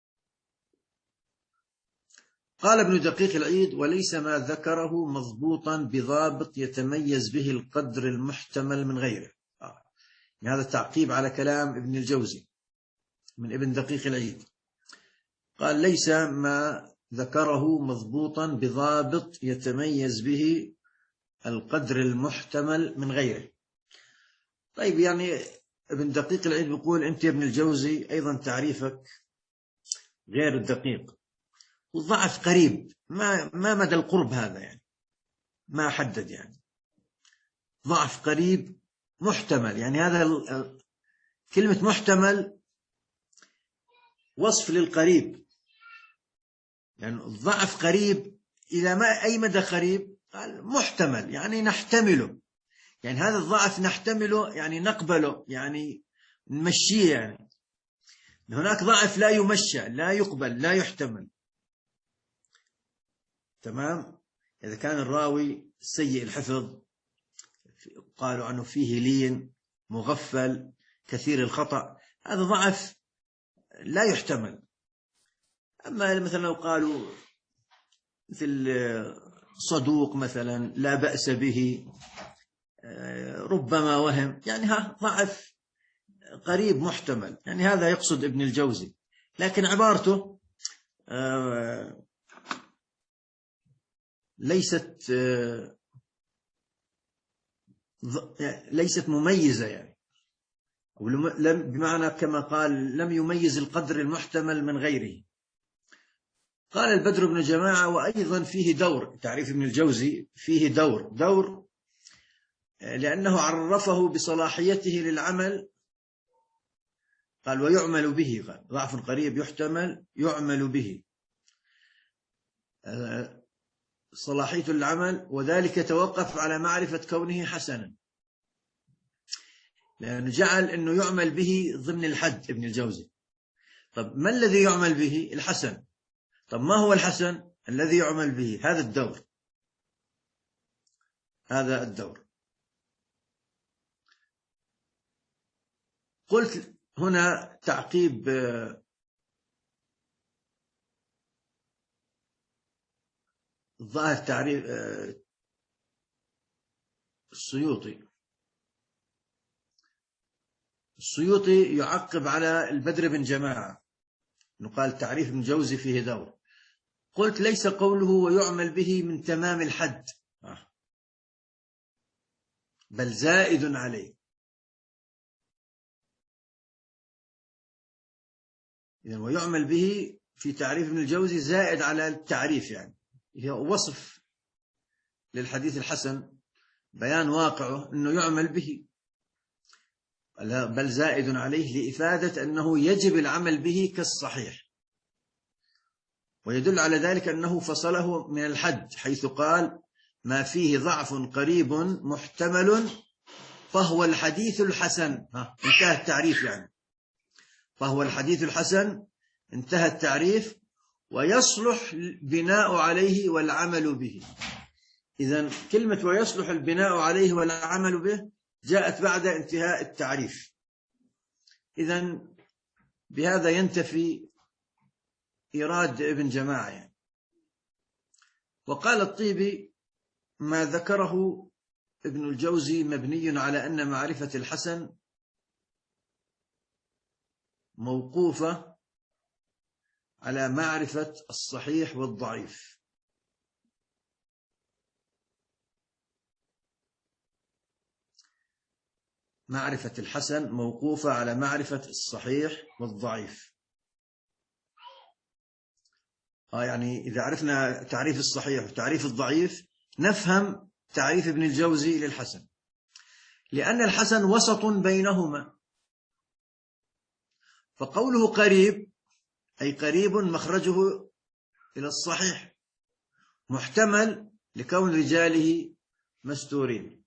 قال ابن دقيق العيد وليس ما ذكره مضبوطا بضابط يتميز به القدر المحتمل من غيره. آه. هذا تعقيب على كلام ابن الجوزي من ابن دقيق العيد، قال ليس ما ذكره مضبوطا بضابط يتميز به القدر المحتمل من غيره. طيب، يعني ابن دقيق العيد بيقول أنت ابن الجوزي أيضا تعريفك غير الدقيق، والضعف قريب، ما ما مدى القرب هذا؟ يعني ما حدد، يعني ضعف قريب محتمل، يعني هذا كلمة محتمل وصف للقريب، يعني الضعف قريب إلى ما أي مدى قريب؟ قال محتمل، يعني نحتمله، يعني هذا الضعف نحتمله، يعني نقبله، يعني نمشيه. يعني هناك ضعف لا يمشى، لا يقبل، لا يحتمل. تمام. إذا كان الراوي سيء الحفظ، قالوا عنه فيه لين، مغفل، كثير الخطأ، هذا ضعف لا يحتمل. أما مثلا لو قالوا مثل صدوق مثلا لا بأس به، ربما وهم، يعني ها ضعف قريب محتمل، يعني هذا يقصد ابن الجوزي. لكن عبارته ليست ليست مميزة، يعني بمعنى كما قال لم يميز القدر المحتمل من غيره. قال البدر بن جماعة وأيضا فيه دور، تعريف ابن الجوزي فيه دور دور لأنه عرفه بصلاحيته للعمل. قال ويعمل به، قال ضعف قريب يحتمل يعمل به، صلاحية العمل، وذلك يتوقف على معرفة كونه حسنا، لأنه جعل أنه يعمل به ضمن الحد ابن الجوزي. طب ما الذي يعمل به؟ الحسن. طب ما هو الحسن الذي يعمل به؟ هذا الدور، هذا الدور. قلت هنا تعقيب الظاهر تعريف السيوطي السيوطي يعقب على البدر بن جماعة، قال تعريف ابن جوزي فيه دور. قلت ليس قوله ويعمل به من تمام الحد، بل زائد عليه. إذن ويعمل به في تعريف ابن الجوزي زائد على التعريف، يعني هي وصف للحديث الحسن، بيان واقعه أنه يعمل به، بل زائد عليه لإفادة أنه يجب العمل به كالصحيح. ويدل على ذلك أنه فصله من الحد، حيث قال ما فيه ضعف قريب محتمل فهو الحديث الحسن. ها انتهى التعريف، يعني فهو الحديث الحسن، انتهى التعريف، ويصلح البناء عليه والعمل به. إذن كلمة ويصلح البناء عليه والعمل به جاءت بعد انتهاء التعريف. إذن بهذا ينتفي إيراد ابن جماعة. يعني وقال الطيبي ما ذكره ابن الجوزي مبني على أن معرفة الحسن موقوفة على معرفة الصحيح والضعيف. معرفة الحسن موقوفة على معرفة الصحيح والضعيف. آه يعني إذا عرفنا تعريف الصحيح وتعريف الضعيف نفهم تعريف ابن الجوزي للحسن، لأن الحسن وسط بينهما. فقوله قريب أي قريب مخرجه إلى الصحيح، محتمل لكون رجاله مستورين.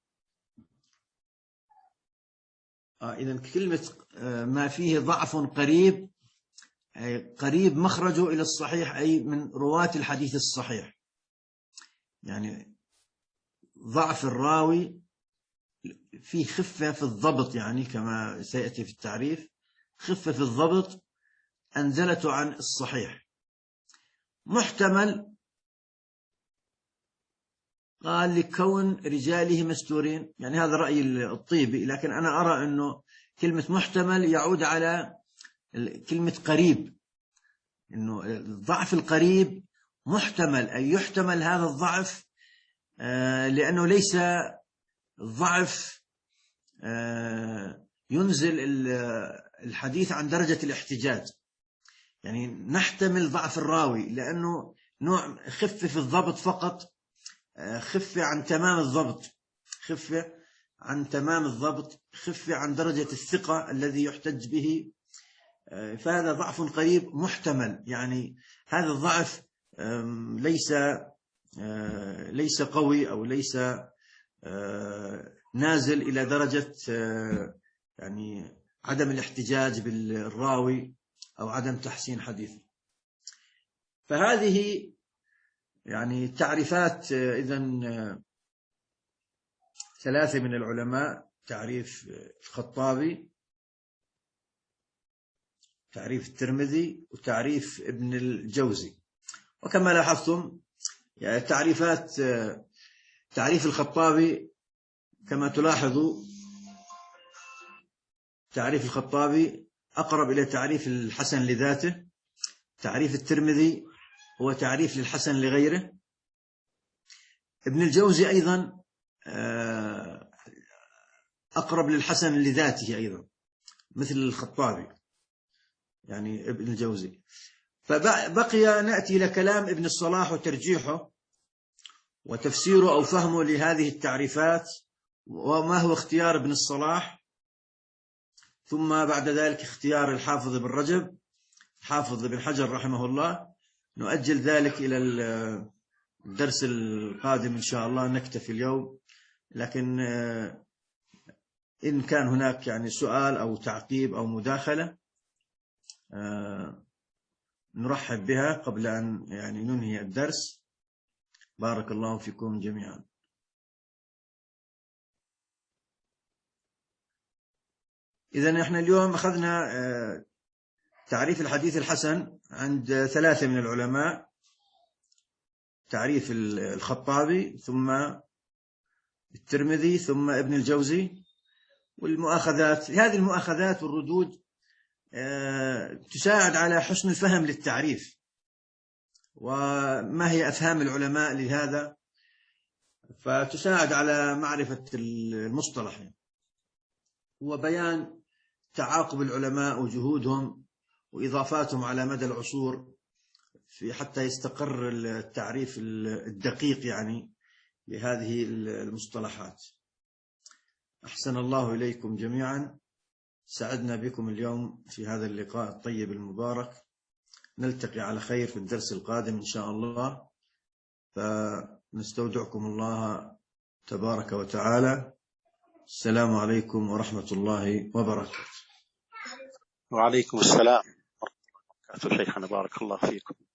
آه إذن كلمة ما فيه ضعف قريب أي قريب مخرجه إلى الصحيح، أي من رواة الحديث الصحيح، يعني ضعف الراوي فيه خفة في الضبط، يعني كما سيأتي في التعريف خفة في الضبط أنزلته عن الصحيح. محتمل قال لكون رجاله مستورين، يعني هذا رأي الطيبي، لكن أنا أرى أنه كلمة محتمل يعود على كلمة قريب، أنه الضعف القريب محتمل أي يحتمل هذا الضعف، لأنه ليس الضعف ينزل الحديث عن درجة الاحتجاج، يعني نحتمل ضعف الراوي لأنه نوع خفة في الضبط فقط، خفة عن تمام الضبط، خفة عن تمام الضبط، يخف عن درجة الثقة الذي يحتج به، فهذا ضعف قريب محتمل. يعني هذا الضعف ليس ليس قوي أو ليس نازل إلى درجة يعني عدم الاحتجاج بالراوي أو عدم تحسين حديثه. فهذه يعني تعريفات إذن ثلاثة من العلماء: تعريف الخطابي، تعريف الترمذي، وتعريف ابن الجوزي. وكما لاحظتم يعني تعريفات تعريف الخطابي كما تلاحظوا، تعريف الخطابي أقرب إلى تعريف الحسن لذاته. تعريف الترمذي هو تعريف للحسن لغيره. ابن الجوزي أيضا أقرب للحسن لذاته أيضا مثل الخطابي، يعني ابن الجوزي. فبقي نأتي إلى كلام ابن الصلاح وترجيحه وتفسيره أو فهمه لهذه التعريفات، وما هو اختيار ابن الصلاح، ثم بعد ذلك اختيار الحافظ ابن رجب، حافظ ابن حجر رحمه الله. نؤجل ذلك إلى الدرس القادم إن شاء الله، نكتفي اليوم. لكن إن كان هناك يعني سؤال أو تعقيب أو مداخلة نرحب بها قبل أن يعني ننهي الدرس. بارك الله فيكم جميعا. إذن إحنا اليوم أخذنا تعريف الحديث الحسن عند ثلاثة من العلماء: تعريف الخطابي، ثم الترمذي، ثم ابن الجوزي. والمؤاخذات، هذه المؤاخذات والردود تساعد على حسن الفهم للتعريف، وما هي أفهام العلماء لهذا، فتساعد على معرفة المصطلح وبيان تعاقب العلماء وجهودهم وإضافاتهم على مدى العصور في حتى يستقر التعريف الدقيق يعني لهذه المصطلحات. أحسن الله إليكم جميعا. سعدنا بكم اليوم في هذا اللقاء الطيب المبارك. نلتقي على خير في الدرس القادم إن شاء الله. فنستودعكم الله تبارك وتعالى. السلام عليكم ورحمة الله وبركاته. وعليكم السلام ورحمة الله وبركاته. شيخنا بارك الله فيكم.